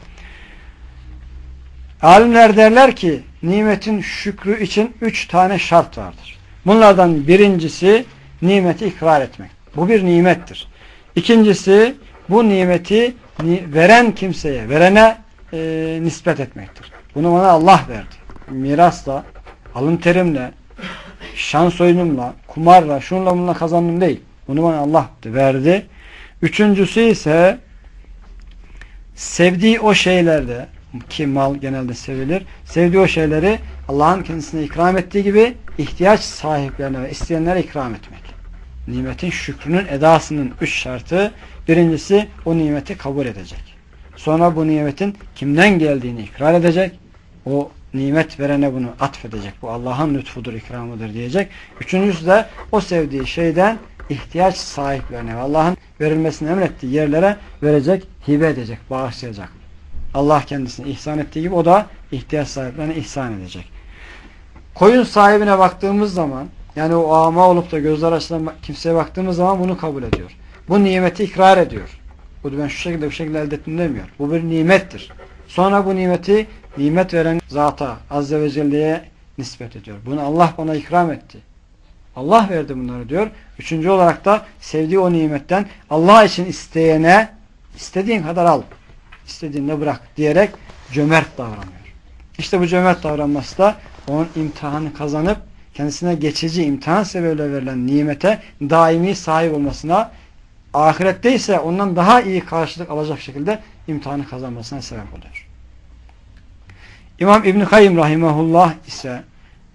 Alimler derler ki nimetin şükrü için 3 tane şart vardır. Bunlardan birincisi nimeti ikrar etmek. Bu bir nimettir. İkincisi bu nimeti veren kimseye, verene nispet etmektir. Bunu bana Allah verdi. Mirasla, alın terimle, şans oyunumla, kumarla, şunla bununla kazandım değil. Bunu bana Allah verdi. Üçüncüsü ise sevdiği o şeylerde, ki mal genelde sevilir, sevdiği o şeyleri Allah'ın kendisine ikram ettiği gibi ihtiyaç sahiplerine ve isteyenlere ikram etmek. Nimetin şükrünün edasının 3 şartı. Birincisi o nimeti kabul edecek. Sonra bu nimetin kimden geldiğini ikrar edecek. O nimet verene bunu atfedecek. Bu Allah'ın lütfudur, ikramıdır diyecek. Üçüncüsü de o sevdiği şeyden ihtiyaç sahiplerine ve Allah'ın verilmesini emrettiği yerlere verecek, hibe edecek, bağışlayacak. Allah kendisine ihsan ettiği gibi o da ihtiyaç sahiplerine ihsan edecek. Koyun sahibine baktığımız zaman, yani o ama olup da gözler açılan kimseye baktığımız zaman bunu kabul ediyor. Bu nimeti ikrar ediyor. Bu ben şu şekilde elde ettim demiyor. Bu bir nimettir. Sonra bu nimeti nimet veren zata, Azze ve Celle'ye nispet ediyor. Bunu Allah bana ikram etti. Allah verdi bunları diyor. Üçüncü olarak da sevdiği o nimetten Allah için isteyene istediğin kadar al, istediğinde bırak diyerek cömert davranıyor. İşte bu cömert davranması da onun imtihanı kazanıp kendisine geçici imtihan sebebiyle verilen nimete daimi sahip olmasına, ahirette ise ondan daha iyi karşılık alacak şekilde imtihanı kazanmasına sebep oluyor. İmam İbn-i Kayyim rahimahullah ise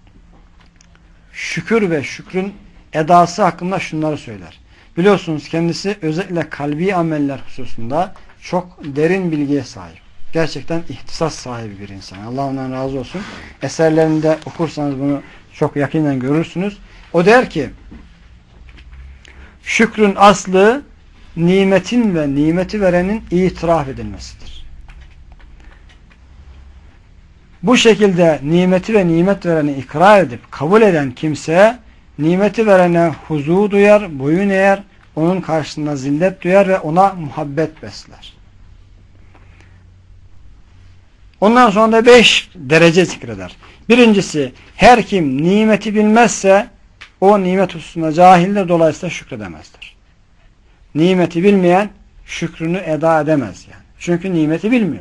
şükür ve şükrün edası hakkında şunları söyler. Biliyorsunuz kendisi özellikle kalbi ameller hususunda çok derin bilgiye sahip. Gerçekten ihtisas sahibi bir insan. Allah ondan razı olsun. Eserlerinde okursanız bunu çok yakinen görürsünüz. O der ki şükrün aslı nimetin ve nimeti verenin itiraf edilmesidir. Bu şekilde nimeti ve nimet vereni ikrar edip kabul eden kimse nimeti verene huzu duyar, boyun eğer, onun karşısında zillet duyar ve ona muhabbet besler. Ondan sonra da 5 derece zikreder. Birincisi, her kim nimeti bilmezse o nimet hususunda cahildir, dolayısıyla şükredemezdir. Nimeti bilmeyen şükrünü eda edemez yani. Çünkü nimeti bilmiyor.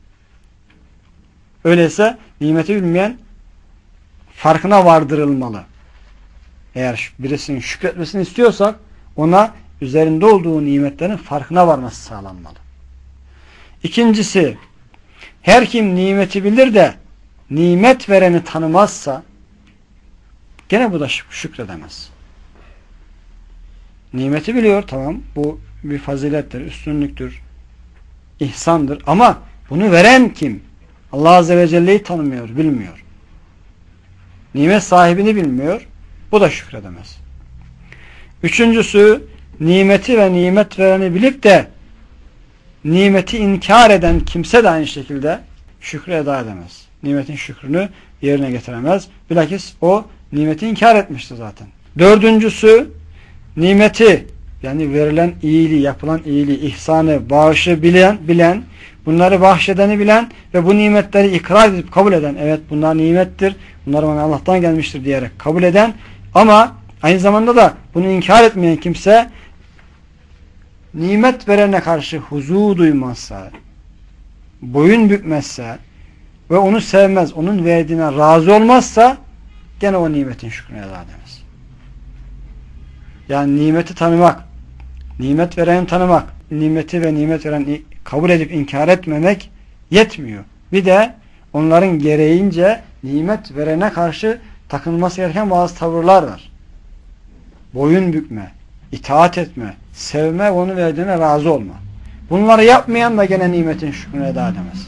Öyleyse nimeti bilmeyen farkına vardırılmalı. Eğer birisinin şükretmesini istiyorsak ona üzerinde olduğu nimetlerin farkına varması sağlanmalı. İkincisi, her kim nimeti bilir de nimet vereni tanımazsa gene bu da şükredemez. Nimeti biliyor, tamam, bu bir fazilettir, üstünlüktür, ihsandır ama bunu veren kim? Allah Azze ve Celle'yi tanımıyor, bilmiyor. Nimet sahibini bilmiyor, bu da şükredemez. Üçüncüsü, nimeti ve nimet vereni bilip de nimeti inkar eden kimse de aynı şekilde şükrü eda edemez. Nimetin şükrünü yerine getiremez. Bilakis o nimeti inkar etmişti zaten. Dördüncüsü, nimeti yani verilen iyiliği, yapılan iyiliği, ihsanı, bağışı bilen, bunları bahşedeni bilen ve bu nimetleri ikrar edip kabul eden, evet bunlar nimettir, bunlar bana Allah'tan gelmiştir diyerek kabul eden ama aynı zamanda da bunu inkar etmeyen kimse nimet verene karşı huzu duymazsa, boyun bükmezse ve onu sevmez, onun verdiğine razı olmazsa gene o nimetin şükrünü eda edemez. Yani nimeti tanımak, nimet vereni tanımak, nimeti ve nimet vereni kabul edip inkar etmemek yetmiyor. Bir de onların gereğince nimet verene karşı takılması gereken bazı tavırlar var. Boyun bükme, itaat etme, sevme ve onun verdiğine razı olma. Bunları yapmayan da gene nimetin şükrünü eda edemez.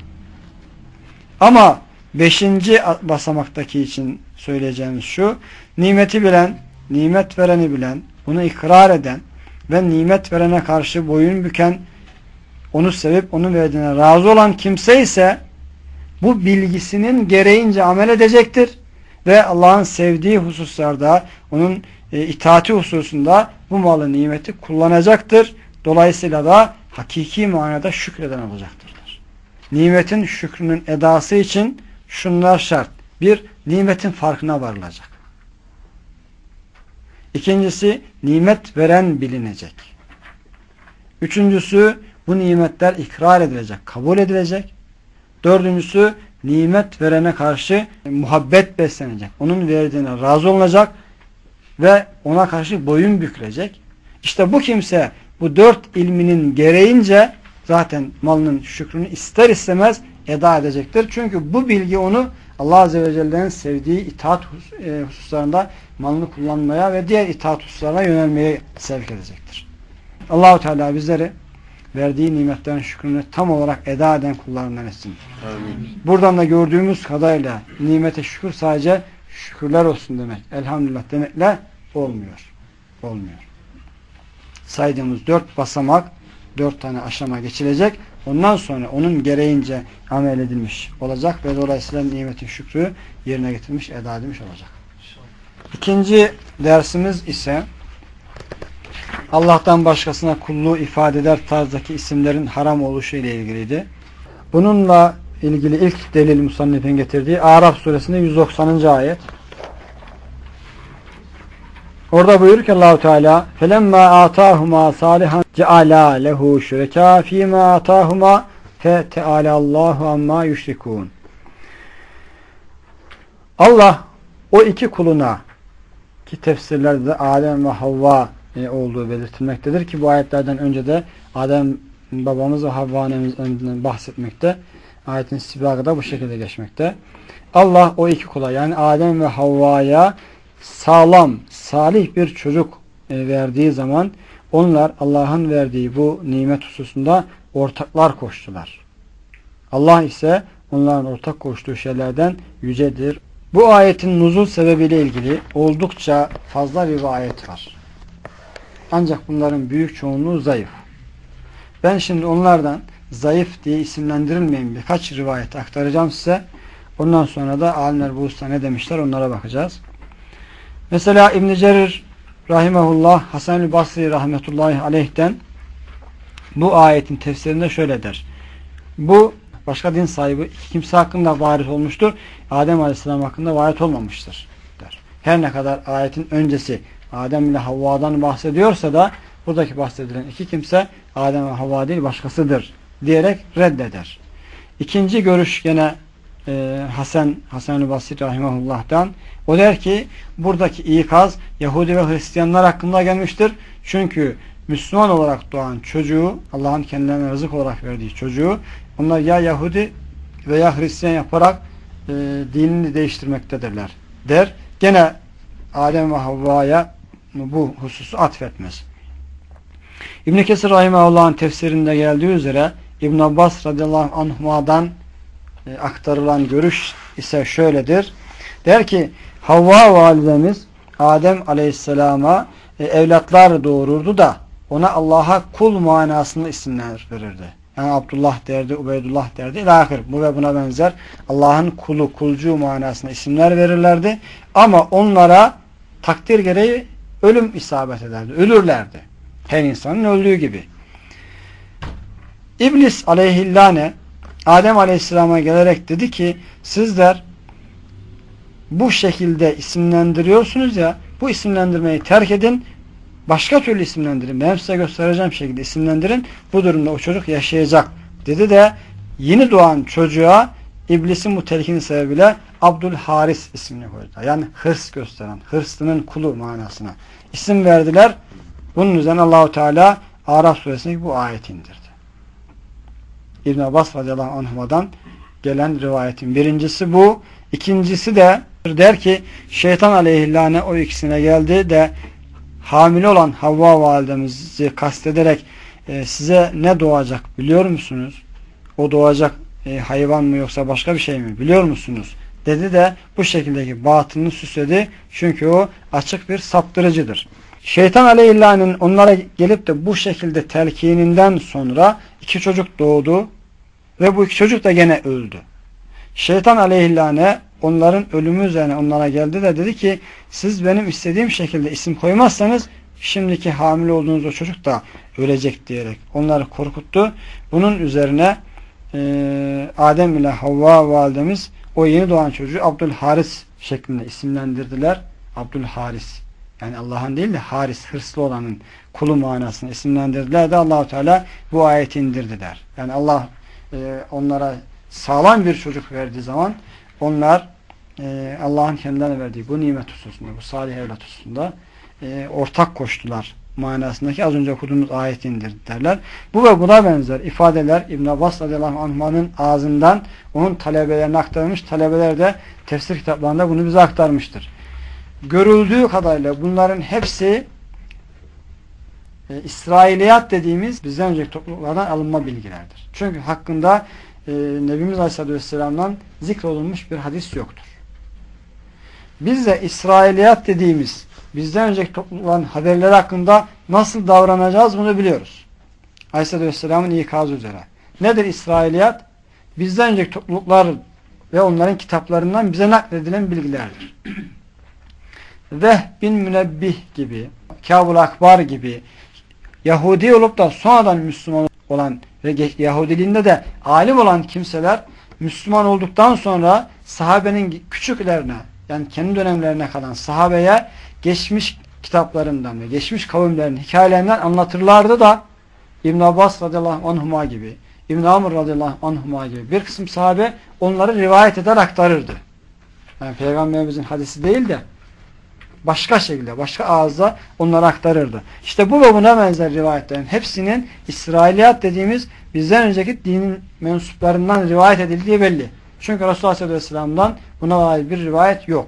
Ama 5. basamaktaki için söyleyeceğimiz şu, nimeti bilen, nimet vereni bilen, bunu ikrar eden ve nimet verene karşı boyun büken, onu sevip onun verdiğine razı olan kimse ise bu bilgisinin gereğince amel edecektir ve Allah'ın sevdiği hususlarda, onun itaati hususunda bu malı, nimeti kullanacaktır. Dolayısıyla da hakiki manada şükreden olacaktır. Nimetin şükrünün edası için şunlar şart. Bir, nimetin farkına varılacak. İkincisi, nimet veren bilinecek. Üçüncüsü, bu nimetler ikrar edilecek, kabul edilecek. Dördüncüsü, nimet verene karşı muhabbet beslenecek. Onun verdiğine razı olunacak ve ona karşı boyun bükülecek. İşte bu kimse bu 4 ilminin gereğince zaten malının şükrünü ister istemez eda edecektir. Çünkü bu bilgi onu Allah Azze ve Celle'nin sevdiği itaat hususlarında malını kullanmaya ve diğer itaat hususlarına yönelmeye sevk edecektir. Allah-u Teala bizleri verdiği nimetlerin şükrünü tam olarak eda eden kullarından etsin. Amin. Buradan da gördüğümüz kadarıyla nimete şükür sadece şükürler olsun demek, elhamdülillah demekle olmuyor. Saydığımız 4 basamak, 4 tane aşama geçilecek. Ondan sonra onun gereğince amel edilmiş olacak ve dolayısıyla nimetin şükrü yerine getirilmiş, eda edilmiş olacak. İkinci dersimiz ise Allah'tan başkasına kulluğu ifade eder tarzdaki isimlerin haram oluşu ile ilgiliydi. Bununla ilgili ilk delil musannifin getirdiği Araf suresinde 190. ayet. Orada buyurur ki Allah-u Teala فَلَمَّا آتَاهُمَا صَالِحًا جَعَلَا لَهُ شُرَكَا ف۪ي مَا آتَاهُمَا فَتَعَالَى اللّٰهُ عَمَّا يُشْرِكُونَ. Allah o iki kuluna, ki tefsirlerde Adem ve Havva olduğu belirtilmektedir ki bu ayetlerden önce de Adem babamız ve Havva annemizden bahsetmekte. Ayetin sibagı da bu şekilde geçmekte. Allah o iki kula, yani Adem ve Havva'ya sağlam, salih bir çocuk verdiği zaman onlar Allah'ın verdiği bu nimet hususunda ortaklar koştular. Allah ise onların ortak koştuğu şeylerden yücedir. Bu ayetin nuzul sebebiyle ilgili oldukça fazla rivayet var. Ancak bunların büyük çoğunluğu zayıf. Ben şimdi onlardan zayıf diye isimlendirilmeyen birkaç rivayet aktaracağım size. Ondan sonra da alimler bu hususta ne demişler onlara bakacağız. Mesela İbn-i Cerir rahimehullah, Hasan-ı Basri rahmetullahi aleyh'ten bu ayetin tefsirinde şöyle der. Bu başka din sahibi iki kimse hakkında varit olmuştur. Adem aleyhisselam hakkında varit olmamıştır der. Her ne kadar ayetin öncesi Adem ile Havva'dan bahsediyorsa da buradaki bahsedilen iki kimse Adem ve Havva değil başkasıdır diyerek reddeder. İkinci görüş gene Hasan-ı Basri rahimehullah'tan. O der ki buradaki ikaz Yahudi ve Hristiyanlar hakkında gelmiştir. Çünkü Müslüman olarak doğan çocuğu, Allah'ın kendilerine rızık olarak verdiği çocuğu, onlar ya Yahudi veya Hristiyan yaparak dinini değiştirmektedirler der. Gene Adem ve Havva'ya bu hususu atfetmez. İbn-i Kesir rahimehullah'ın tefsirinde geldiği üzere İbn Abbas radıyallahu anhuma'dan aktarılan görüş ise şöyledir. Der ki Havva validemiz Adem aleyhisselama evlatlar doğururdu da ona Allah'a kul manasında isimler verirdi. Yani Abdullah derdi, Ubeydullah derdi. İlahir. Bu ve buna benzer Allah'ın kulu, kulcu manasında isimler verirlerdi. Ama onlara takdir gereği ölüm isabet ederdi. Ölürlerdi. Her insanın öldüğü gibi. İblis aleyhillâne Adem aleyhisselama gelerek dedi ki sizler bu şekilde isimlendiriyorsunuz ya, bu isimlendirmeyi terk edin, başka türlü isimlendirin. Ben size göstereceğim şekilde isimlendirin. Bu durumda o çocuk yaşayacak dedi de yeni doğan çocuğa İblisin bu telkini sebebiyle Abdülharis ismini koydular. Yani hırs gösteren, hırslının kulu manasına isim verdiler. Bunun üzerine Allahu Teala Araf suresindeki bu ayeti indirdi. İbn Abbas radıyallahu anhuma'dan gelen rivayetin birincisi bu. İkincisi de der ki şeytan aleyhillâne o ikisine geldi de hamile olan Havva validemizi kastederek size ne doğacak biliyor musunuz? O doğacak hayvan mı yoksa başka bir şey mi biliyor musunuz? Dedi de bu şekildeki batılını süsledi. Çünkü o açık bir saptırıcıdır. Şeytan aleyhillâne'nin onlara gelip de bu şekilde telkininden sonra 2 çocuk doğdu ve bu 2 çocuk da gene öldü. Şeytan aleyhillâne onların ölümü üzerine onlara geldi de dedi ki siz benim istediğim şekilde isim koymazsanız şimdiki hamile olduğunuz o çocuk da ölecek diyerek onları korkuttu. Bunun üzerine Adem ile Havva validemiz o yeni doğan çocuğu Abdülharis şeklinde isimlendirdiler. Abdülharis. Yani Allah'ın değil de Haris, hırslı olanın kulu manasını isimlendirdiler de Allah-u Teala bu ayeti indirdiler. Yani Allah onlara sağlam bir çocuk verdiği zaman onlar Allah'ın kendilerine verdiği bu nimet hususunda, bu salih evlat hususunda ortak koştular manasındaki az önce okuduğumuz ayeti indirdiler. Bu ve buna benzer ifadeler İbn Abbas radıyallahu anh'ın ağzından onun talebelerine aktarılmış. Talebeler de tefsir kitaplarında bunu bize aktarmıştır. Görüldüğü kadarıyla bunların hepsi İsrailiyat dediğimiz bizden önceki topluluklardan alınma bilgilerdir. Çünkü hakkında Nebimiz Aleyhisselatü Vesselam'dan zikrolunmuş bir hadis yoktur. Biz de İsrailiyat dediğimiz bizden önceki toplulukların haberleri hakkında nasıl davranacağız bunu biliyoruz. Aleyhisselatü Vesselam'ın ikazı üzere. Nedir İsrailiyat? Bizden önceki topluluklar ve onların kitaplarından bize nakledilen bilgilerdir. Vehb bin Münebbih gibi, Kâbul Akbar gibi Yahudi olup da sonradan Müslüman olan ve Yahudiliğinde de alim olan kimseler Müslüman olduktan sonra sahabenin küçüklerine yani kendi dönemlerine kalan sahabeye geçmiş kitaplarından ve geçmiş kavimlerin hikayelerinden anlatırlardı da İbn Abbas radıyallahu anhuma gibi, İbn Amr radıyallahu anhuma gibi bir kısım sahabe onları rivayet eder aktarırdı. Yani Peygamberimizin hadisi değil de başka şekilde, başka ağızda onları aktarırdı. İşte bu ve buna benzer rivayetlerin hepsinin İsrailiyat dediğimiz bizden önceki dinin mensuplarından rivayet edildiği belli. Çünkü Resulullah Aleyhisselam'dan buna ait bir rivayet yok.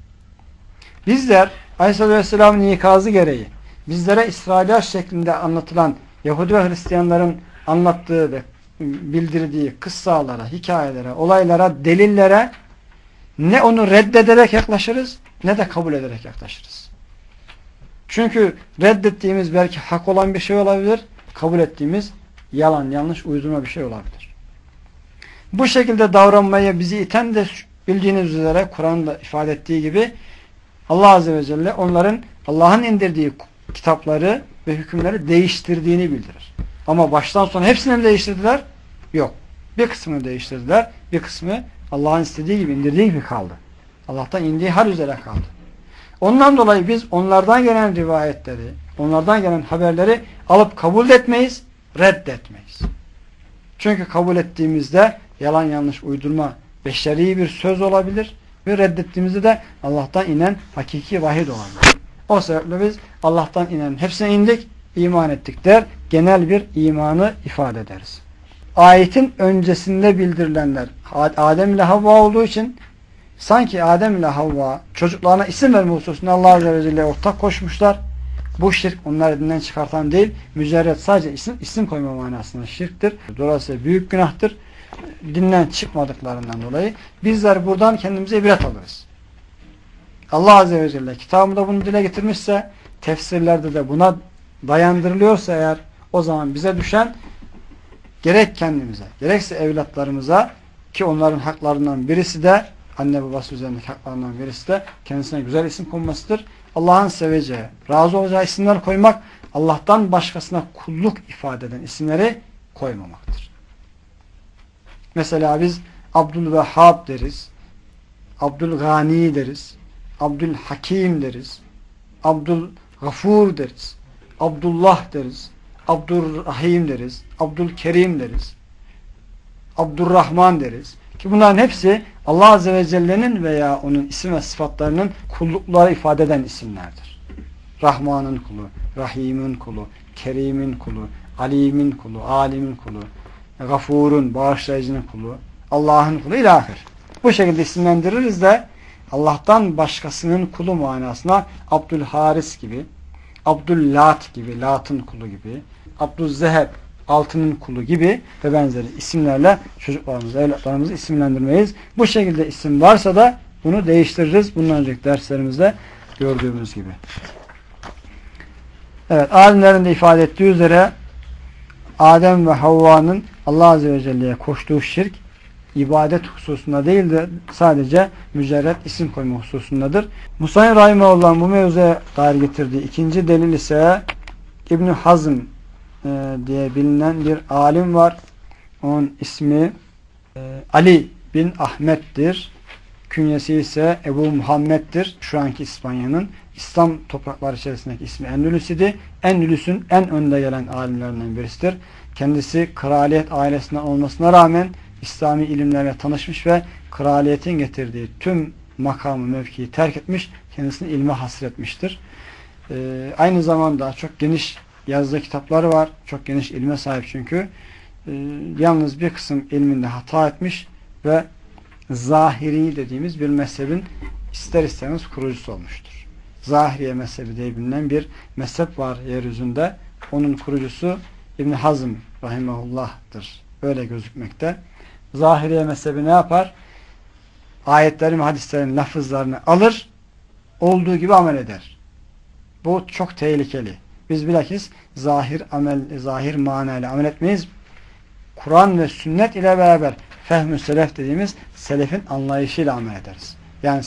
Bizler Aleyhisselatü Vesselam'ın ikazı gereği bizlere İsrailiyat şeklinde anlatılan Yahudi ve Hristiyanların anlattığı ve bildirdiği kıssalara, hikayelere, olaylara, delillere ne onu reddederek yaklaşırız ne de kabul ederek yaklaşırız. Çünkü reddettiğimiz belki hak olan bir şey olabilir, kabul ettiğimiz yalan, yanlış, uydurma bir şey olabilir. Bu şekilde davranmaya bizi iten de bildiğiniz üzere Kur'an'da ifade ettiği gibi Allah Azze ve Celle onların Allah'ın indirdiği kitapları ve hükümleri değiştirdiğini bildirir. Ama baştan sona hepsini mi değiştirdiler? Yok. Bir kısmını değiştirdiler. Bir kısmı Allah'ın istediği gibi, indirdiği gibi kaldı. Allah'tan indiği hal üzere kaldı. Ondan dolayı biz onlardan gelen rivayetleri, onlardan gelen haberleri alıp kabul etmeyiz, reddetmeyiz. Çünkü kabul ettiğimizde yalan, yanlış, uydurma, beşeri bir söz olabilir ve reddettiğimizde de Allah'tan inen hakiki vahiy olabilir. O sebeple biz Allah'tan inen hepsine indik, iman ettik der, genel bir imanı ifade ederiz. Ayetin öncesinde bildirilenler Adem ile Havva olduğu için sanki Adem ile Havva çocuklarına isim verme hususunda Allah Azze ve Celle'ye ortak koşmuşlar. Bu şirk onları dinden çıkartan değil, mücerret sadece isim koyma manasında şirktir. Dolayısıyla büyük günahtır. Dinden çıkmadıklarından dolayı bizler buradan kendimize ibret alırız. Allah Azze ve Celle kitabında bunu dile getirmişse, tefsirlerde de buna dayandırılıyorsa eğer, o zaman bize düşen gerek kendimize, gerekse evlatlarımıza, ki onların haklarından birisi de anne babası üzerindeki haklarından birisi de kendisine güzel isim konmasıdır. Allah'ın seveceği, razı olacağı isimler koymak Allah'tan başkasına kulluk ifade eden isimleri koymamaktır. Mesela biz Abdülvehhab deriz, Abdülgani deriz, Abdülhakim deriz, Abdülgafur deriz, Abdullah deriz, Abdurrahim deriz, Abdülkerim deriz, Abdurrahman deriz. Ki bunların hepsi Allah Azze ve Celle'nin veya onun isim ve sıfatlarının kullukları ifade eden isimlerdir. Rahman'ın kulu, Rahim'in kulu, Kerim'in kulu, Alim'in kulu, Alim'in kulu, Gafur'un, bağışlayıcının kulu, Allah'ın kulu ilahir. Bu şekilde isimlendiririz de Allah'tan başkasının kulu manasına Abdülharis gibi, Abdüllat gibi, Lat'ın kulu gibi, Abdülzeheb, altının kulu gibi ve benzeri isimlerle çocuklarımızı, evlatlarımızı isimlendirmeyiz. Bu şekilde isim varsa da bunu değiştiririz. Bundan önceki derslerimizde gördüğümüz gibi. Evet, alimlerin de ifade ettiği üzere Adem ve Havva'nın Allah Azze ve Celle'ye koştuğu şirk ibadet hususunda değil de sadece mücerret isim koyma hususundadır. Musa Rahimahullah'ın bu mevzuya dair getirdiği ikinci delil ise İbn-i Hazm diye bilinen bir alim var. Onun ismi Ali bin Ahmet'tir. Künyesi ise Ebu Muhammed'dir. Şu anki İspanya'nın İslam toprakları içerisindeki ismi Endülüs idi. Endülüs'ün en önde gelen alimlerinden birisidir. Kendisi kraliyet ailesinden olmasına rağmen İslami ilimlerle tanışmış ve kraliyetin getirdiği tüm makamı, mevkiyi terk etmiş, kendisini ilme hasretmiştir. Aynı zamanda çok geniş yazdığı kitapları var. Çok geniş ilme sahip çünkü. Yalnız bir kısım ilminde hata etmiş ve Zahiri dediğimiz bir mezhebin ister istemez kurucusu olmuştur. Zahiriye mezhebi diye bilinen bir mezhep var yeryüzünde. Onun kurucusu İbn Hazm rahimehullah'tır. Öyle gözükmekte. Zahiriye mezhebi ne yapar? Ayetlerin ve hadislerin lafızlarını alır, olduğu gibi amel eder. Bu çok tehlikeli. Biz bilakis zahir manayla amel etmeyiz. Kur'an ve sünnet ile beraber fehm-ü selef dediğimiz selefin anlayışıyla amel ederiz. Yani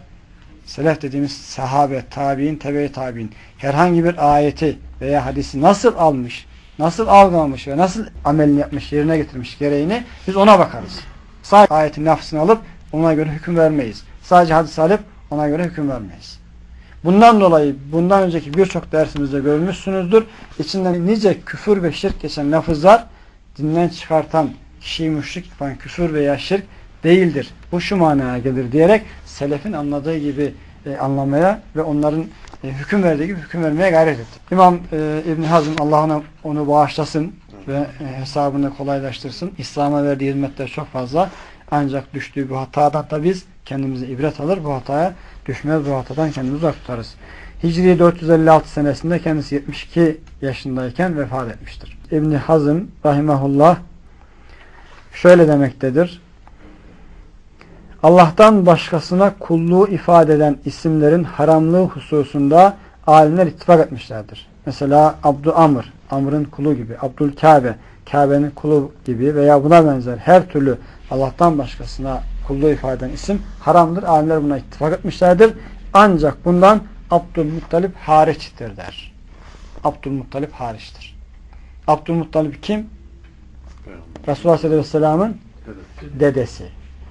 selef dediğimiz sahabe, tabi'in, tebe-i tabi'in herhangi bir ayeti veya hadisi nasıl almış, nasıl algılamış ve nasıl amelini yapmış, yerine getirmiş gereğini biz ona bakarız. Sadece ayetin lafzını alıp ona göre hüküm vermeyiz. Sadece hadis alıp ona göre hüküm vermeyiz. Bundan dolayı bundan önceki birçok dersimizde görmüşsünüzdür. İçinden nice küfür ve şirk geçen lafızlar dinden çıkartan, kişiyi müşrik yapan küfür veya şirk değildir. Bu şu manaya gelir diyerek selefin anladığı gibi anlamaya ve onların hüküm verdiği gibi hüküm vermeye gayret etti. İmam İbn Hazm Allah onu bağışlasın ve hesabını kolaylaştırsın. İslam'a verdiği hizmetler çok fazla. Ancak düştüğü bu hatadan da biz kendimize ibret alır. Bu hataya düşmez. Bu hatadan kendimizi uzak tutarız. Hicri 456 senesinde kendisi 72 yaşındayken vefat etmiştir. İbn Hazm rahimahullah şöyle demektedir. Allah'tan başkasına kulluğu ifade eden isimlerin haramlığı hususunda alimler ittifak etmişlerdir. Mesela Abdüamr, Amr'ın kulu gibi, Abdülkabe, Kabe'nin kulu gibi veya buna benzer her türlü Allah'tan başkasına kulluğu ifade eden isim haramdır. Alimler buna ittifak etmişlerdir. Ancak bundan Abdülmuttalip hariçtir der. Abdülmuttalip hariçtir. Abdülmuttalip kim? Resulullah sallallahu aleyhi ve sellem'in dedesi.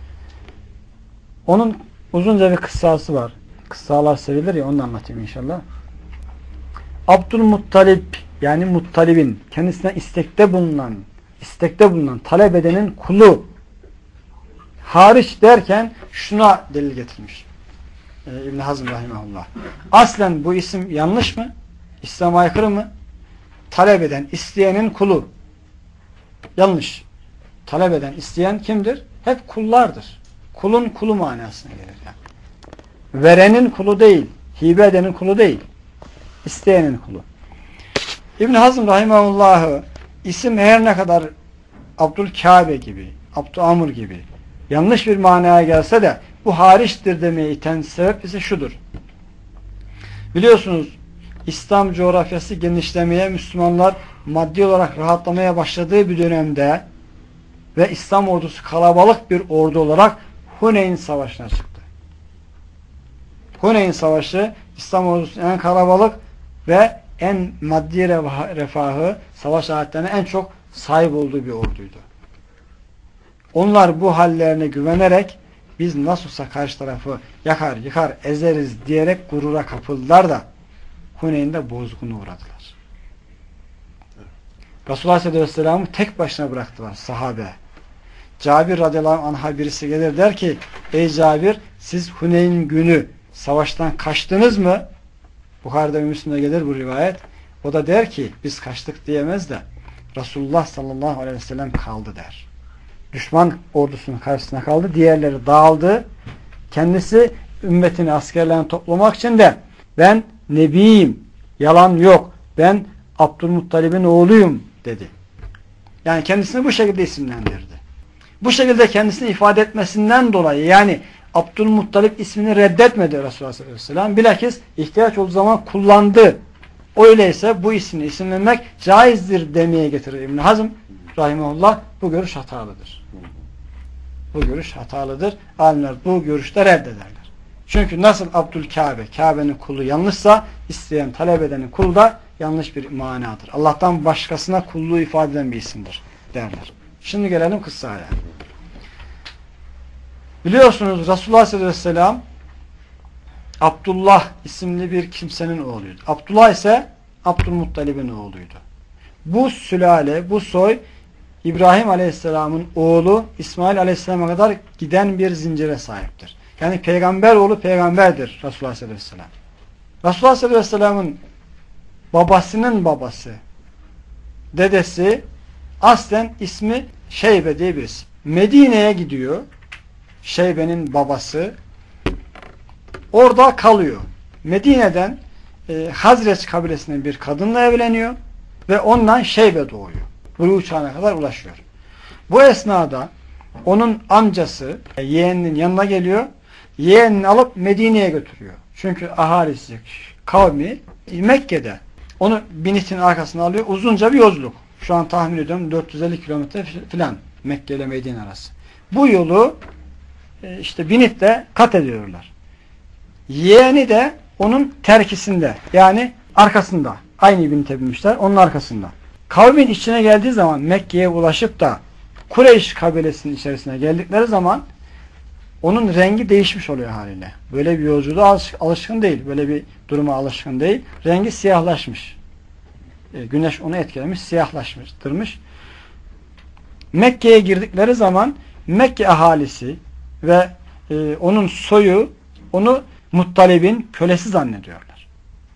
Onun uzunca bir kıssası var. Kıssalar sevilir ya, onu anlatayım inşallah. Abdülmuttalip yani Muttalib'in kendisine istekte bulunan talep edenin kulu hariç derken şuna delil getirmiş İbn Hazm rahimahullah. Aslen bu isim yanlış mı? İslam'a aykırı mı? Talep eden, isteyenin kulu. Yanlış. Talep eden, isteyen kimdir? Hep kullardır. Kulun kulu manasına gelir yani. Verenin kulu değil. Hibe edenin kulu değil. İsteyenin kulu. İbn Hazm rahimahullah'ı isim her ne kadar Abdülkabe gibi, Abdüamr gibi yanlış bir manaya gelse de bu hariçtir demeye iten sebep ise şudur. Biliyorsunuz İslam coğrafyası genişlemeye, Müslümanlar maddi olarak rahatlamaya başladığı bir dönemde ve İslam ordusu kalabalık bir ordu olarak Huneyn Savaşı'na çıktı. Huneyn Savaşı İslam ordusunun en kalabalık ve en maddi refahı, savaş aletlerine en çok sahip olduğu bir orduydu. Onlar bu hallerine güvenerek biz nasılsa karşı tarafı yakar, yıkar, ezeriz diyerek gurura kapıldılar da Huneyn'de bozguna uğradılar. Resulullah Aleyhisselam'ı tek başına bıraktılar sahabe. Cabir radıyallahu anh'a birisi gelir der ki, ey Cabir, siz Huneyn günü savaştan kaçtınız mı? Bukhari'de ve Müslim'de gelir bu rivayet. O da der ki, biz kaçtık diyemez de Resulullah sallallahu aleyhi ve sellem kaldı der. Düşman ordusunun karşısına kaldı. Diğerleri dağıldı. Kendisi ümmetini, askerlerini toplamak için de ben nebiyim, yalan yok, ben Abdülmuttalib'in oğluyum dedi. Yani kendisini bu şekilde isimlendirdi. Bu şekilde kendisini ifade etmesinden dolayı, yani Abdülmuttalib ismini reddetmedi Resulullah sallallahu aleyhi ve sellem. Bilakis ihtiyaç olduğu zaman kullandı. Öyleyse bu ismini isimlenmek caizdir demeye getirir İbn Hazm rahimehullah. Bu görüş hatalıdır. Bu görüş hatalıdır. Alimler bu görüşte reddederler. Çünkü nasıl Abdülkabe, Kabe'nin kulu yanlışsa, isteyen, talep edenin kulu da yanlış bir manadır. Allah'tan başkasına kulluğu ifade eden bir isimdir derler. Şimdi gelelim kıssaya. Biliyorsunuz Resulullah sallallahu aleyhi ve sellem Abdullah isimli bir kimsenin oğluydu. Abdullah ise Abdülmuttalib'in oğluydu. Bu sülale, bu soy İbrahim Aleyhisselam'ın oğlu İsmail Aleyhisselam'a kadar giden bir zincire sahiptir. Yani peygamber oğlu peygamberdir Resulullah sallallahu aleyhi ve sellem. Resulullah sallallahu aleyhi ve sellem'in babasının babası, dedesi aslen ismi Şeybe diye birisi. Medine'ye gidiyor. Şeybe'nin babası. Orada kalıyor. Medine'den Hazreç kabilesinden bir kadınla evleniyor ve ondan Şeybe doğuyor. Buluğ çağına kadar ulaşıyor. Bu esnada onun amcası yeğeninin yanına geliyor. Yeğenini alıp Medine'ye götürüyor. Çünkü ahalisi, kavmi Mekke'de. Onu Binit'in arkasına alıyor. Uzunca bir yolculuk. Şu an tahmin ediyorum 450 kilometre falan Mekke ile Medine arası. Bu yolu işte Binit'te kat ediyorlar. Yeğeni de onun terkisinde, yani arkasında. Aynı Binit'e binmişler. Onun arkasında. Kavmin içine geldiği zaman, Mekke'ye ulaşıp da Kureyş kabilesinin içerisine geldikleri zaman onun rengi değişmiş oluyor haliyle. Böyle bir yolculuğa alışkın değil. Böyle bir duruma alışkın değil. Rengi siyahlaşmış. Güneş onu etkilemiş, siyahlaşmıştırmış. Mekke'ye girdikleri zaman Mekke ahalisi ve onun soyu onu Muttalib'in kölesi zannediyorlar.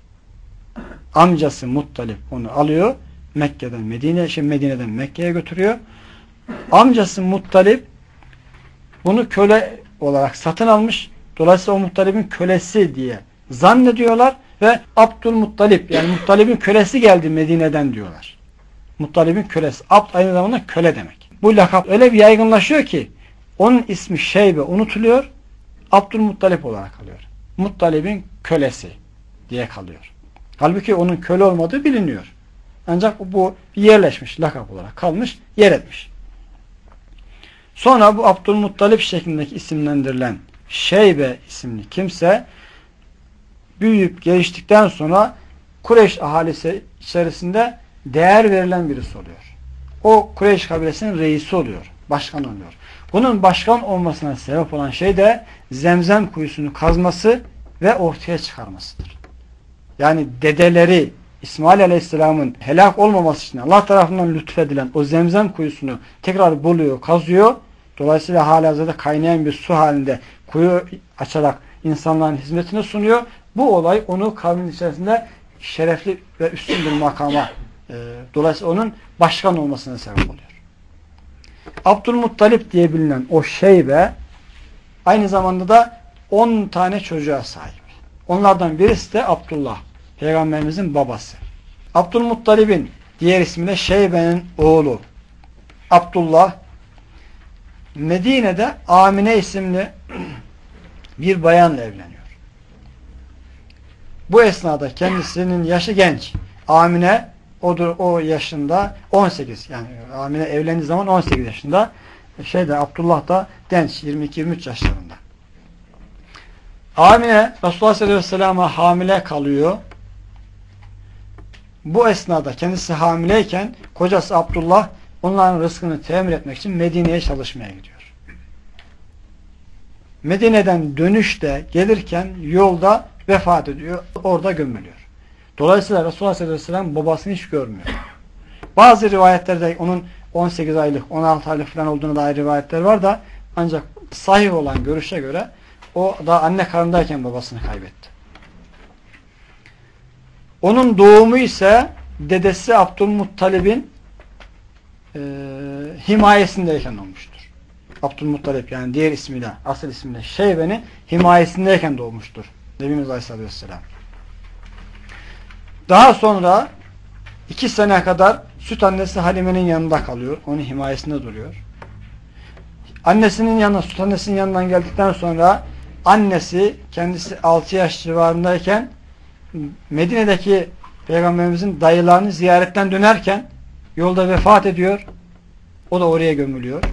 Amcası Muttalib onu alıyor. Medine'den Mekke'ye götürüyor. Amcası Muttalib bunu köle olarak satın almış. Dolayısıyla o Muttalib'in kölesi diye zannediyorlar ve Abdülmuttalib, yani Muttalib'in kölesi geldi Medine'den diyorlar. Muttalib'in kölesi. Abd aynı zamanda köle demek. Bu lakap öyle bir yaygınlaşıyor ki onun ismi Şeybe unutuluyor. Abdülmuttalib olarak kalıyor. Muttalib'in kölesi diye kalıyor. Halbuki onun köle olmadığı biliniyor. Ancak bu yerleşmiş, lakap olarak kalmış, yer etmiş. Sonra bu Abdülmuttalib şeklindeki isimlendirilen Şeybe isimli kimse büyüyüp geliştikten sonra Kureyş ahalisi içerisinde değer verilen birisi oluyor. O Kureyş kabilesinin reisi oluyor, başkan oluyor. Bunun başkan olmasına sebep olan şey de Zemzem kuyusunu kazması ve ortaya çıkarmasıdır. Yani dedeleri İsmail Aleyhisselam'ın helak olmaması için Allah tarafından lütfedilen o Zemzem kuyusunu tekrar buluyor, kazıyor. Dolayısıyla halihazırda kaynayan bir su halinde kuyu açarak insanların hizmetine sunuyor. Bu olay onu kavmin içerisinde şerefli ve üstün bir makama, dolayısıyla onun başkan olmasına sebep oluyor. Abdülmuttalib diye bilinen o Şeybe aynı zamanda da 10 tane çocuğa sahip. Onlardan birisi de Abdullah, Peygamberimizin babası. Abdülmuttalib'in diğer ismi de Şeybe'nin oğlu Abdullah Medine'de Amine isimli bir bayanla evleniyor. Bu esnada kendisinin yaşı genç. Amine o yaşında 18, yani Amine evlendiği zaman 18 yaşında. Abdullah da genç 22-23 yaşlarında. Amine Resulullah sallallahu aleyhi ve sellem'e hamile kalıyor. bu esnada kendisi hamileyken kocası Abdullah onların rızkını temin etmek için Medine'ye çalışmaya gidiyor. Medine'den dönüşte gelirken yolda vefat ediyor. Orada gömülüyor. Dolayısıyla Resulullah sallallahu aleyhi ve sellem babasını hiç görmüyor. Bazı rivayetlerde onun 18 aylık, 16 aylık falan olduğuna dair rivayetler var da ancak sahih olan görüşe göre o da anne karnındayken babasını kaybetti. Onun doğumu ise dedesi Abdülmuttalib'in himayesindeyken olmuştur. Abdülmuttalib yani diğer ismiyle, asıl ismiyle Şeybe'nin himayesindeyken doğmuştur. Nebimiz Aleyhisselatü Vesselam. Daha sonra 2 sene kadar süt annesi Halime'nin yanında kalıyor. Onun himayesinde duruyor. Annesinin yanına, süt annesinin yanından geldikten sonra annesi kendisi 6 yaş civarındayken Medine'deki Peygamberimizin dayılarını ziyaretten dönerken yolda vefat ediyor. O da oraya gömülüyor.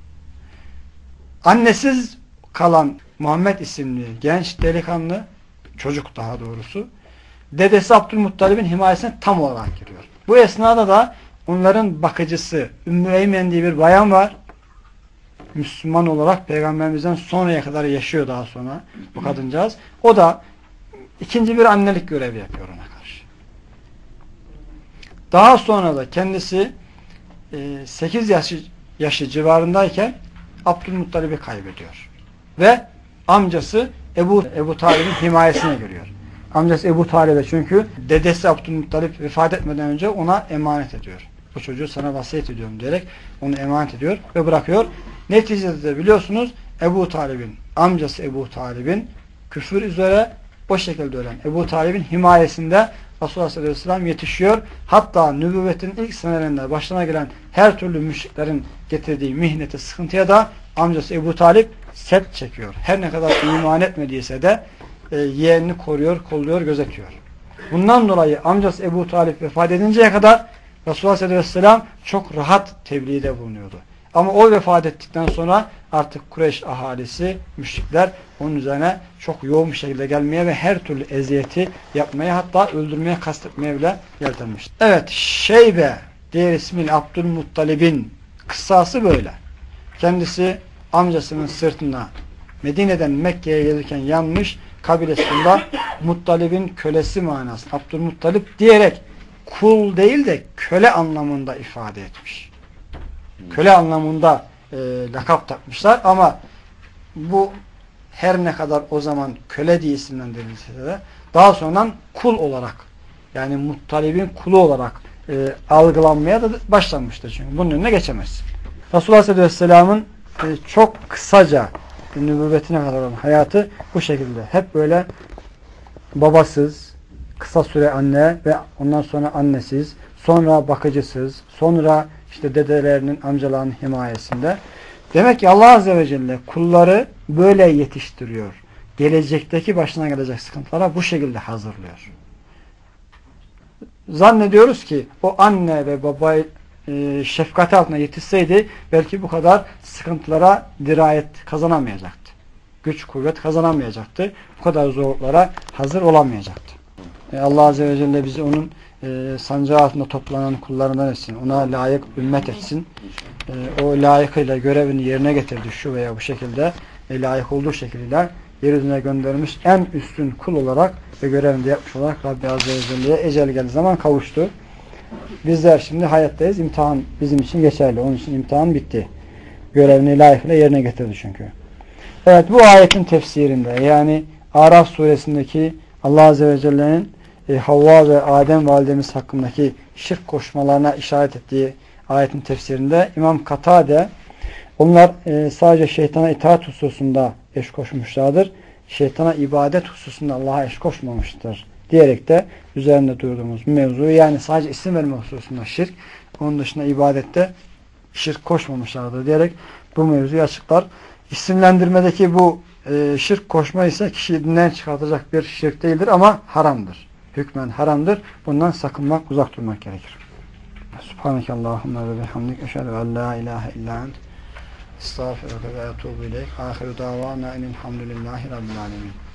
Annesiz kalan Muhammed isimli genç delikanlı, çocuk daha doğrusu, dedesi Abdülmuttalib'in himayesine tam olarak giriyor. Bu esnada da onların bakıcısı Ümmü Eymen diye bir bayan var. Müslüman olarak Peygamberimizden sonraya kadar yaşıyor daha sonra bu kadıncağız. O da ikinci bir annelik görevi yapıyor ona karşı. Daha sonra da kendisi 8 yaşı civarındayken Abdülmuttalib'i kaybediyor. Ve amcası Ebu Talib'in himayesine giriyor. Amcası Ebu Talib'e çünkü dedesi Abdülmuttalib vefat etmeden önce ona emanet ediyor. Bu çocuğu sana vasiyet ediyorum diyerek onu emanet ediyor ve bırakıyor. Neticede de biliyorsunuz Ebu Talib'in, amcası Ebu Talib'in küfür üzere o şekilde ölen Ebu Talib'in himayesinde Resulullah sallallahu aleyhi ve sellem yetişiyor. Hatta nübüvvetin ilk senelerinde başına gelen her türlü müşriklerin getirdiği mihneti, sıkıntıya da amcası Ebu Talib set çekiyor. Her ne kadar iman etmediyse de yeğenini koruyor, kolluyor, gözetiyor. Bundan dolayı amcası Ebu Talib vefat edinceye kadar Resulullah sallallahu aleyhi ve sellem çok rahat tebliğde bulunuyordu. Ama o vefat ettikten sonra artık Kureyş ahalisi, müşrikler onun üzerine çok yoğun bir şekilde gelmeye ve her türlü eziyeti yapmaya, hatta öldürmeye, kastetmeye bile yeltenmişti. Evet, Şeybe diğer ismiyle Abdülmuttalib'in kıssası böyle. Kendisi amcasının sırtına Medine'den Mekke'ye gelirken yanmış, kabilesinde Muttalib'in kölesi manası, Abdülmuttalib diyerek kul değil de köle anlamında ifade etmiş. Köle anlamında lakap takmışlar ama bu her ne kadar o zaman köle diye isimlendirilse de daha sonra kul olarak, yani Muttalib'in kulu olarak algılanmaya da başlanmıştır. Çünkü bunun önüne geçemez. Resulullah sallallahu aleyhi ve sellem'in çok kısaca nübüvvetine kadar olan hayatı bu şekilde. Hep böyle babasız, kısa süre anne ve ondan sonra annesiz, sonra bakıcısız, sonra işte dedelerinin, amcalarının himayesinde. Demek ki Allah Azze ve Celle kulları böyle yetiştiriyor. Gelecekteki başına gelecek sıkıntılara bu şekilde hazırlıyor. Zannediyoruz ki o anne ve baba şefkati altına yetişseydi belki bu kadar sıkıntılara dirayet kazanamayacaktı. Güç, kuvvet kazanamayacaktı. Bu kadar zorluklara hazır olamayacaktı. Allah Azze ve Celle bizi onun sancağı altında toplanan kullarından etsin. Ona layık ümmet etsin. O layıkıyla görevini yerine getirdi şu veya bu şekilde layık olduğu şekilde yeryüzüne gönderilmiş en üstün kul olarak ve görevini de yapmış olarak Rabbi Azze ve Celle'ye ecel geldiği zaman kavuştu. Bizler şimdi hayattayız. İmtihan bizim için geçerli. Onun için imtihan bitti. Görevini layıkıyla yerine getirdi çünkü. Evet, bu ayetin tefsirinde yani Araf suresindeki Allah Azze ve Celle'nin Havva ve Adem validemiz hakkındaki şirk koşmalarına işaret ettiği ayetin tefsirinde İmam Katade onlar sadece şeytana itaat hususunda eş koşmuşlardır. Şeytana ibadet hususunda Allah'a eş koşmamıştır diyerek de üzerinde durduğumuz mevzuyu, yani sadece isim verme hususunda şirk, onun dışında ibadette şirk koşmamışlardır diyerek bu mevzuyu açıklar. İsimlendirmedeki bu şirk koşma ise kişiyi dinden çıkartacak bir şirk değildir ama haramdır. Hükmen haramdır. Bundan sakınmak, uzak durmak gerekir. Subhaneke Allahümme ve bihamdik. Eşhedü en la ilahe illa ent. Estağfirullah ve etûbü ileyk. Ahiru davana enilhamdülillahi rabbil alemin.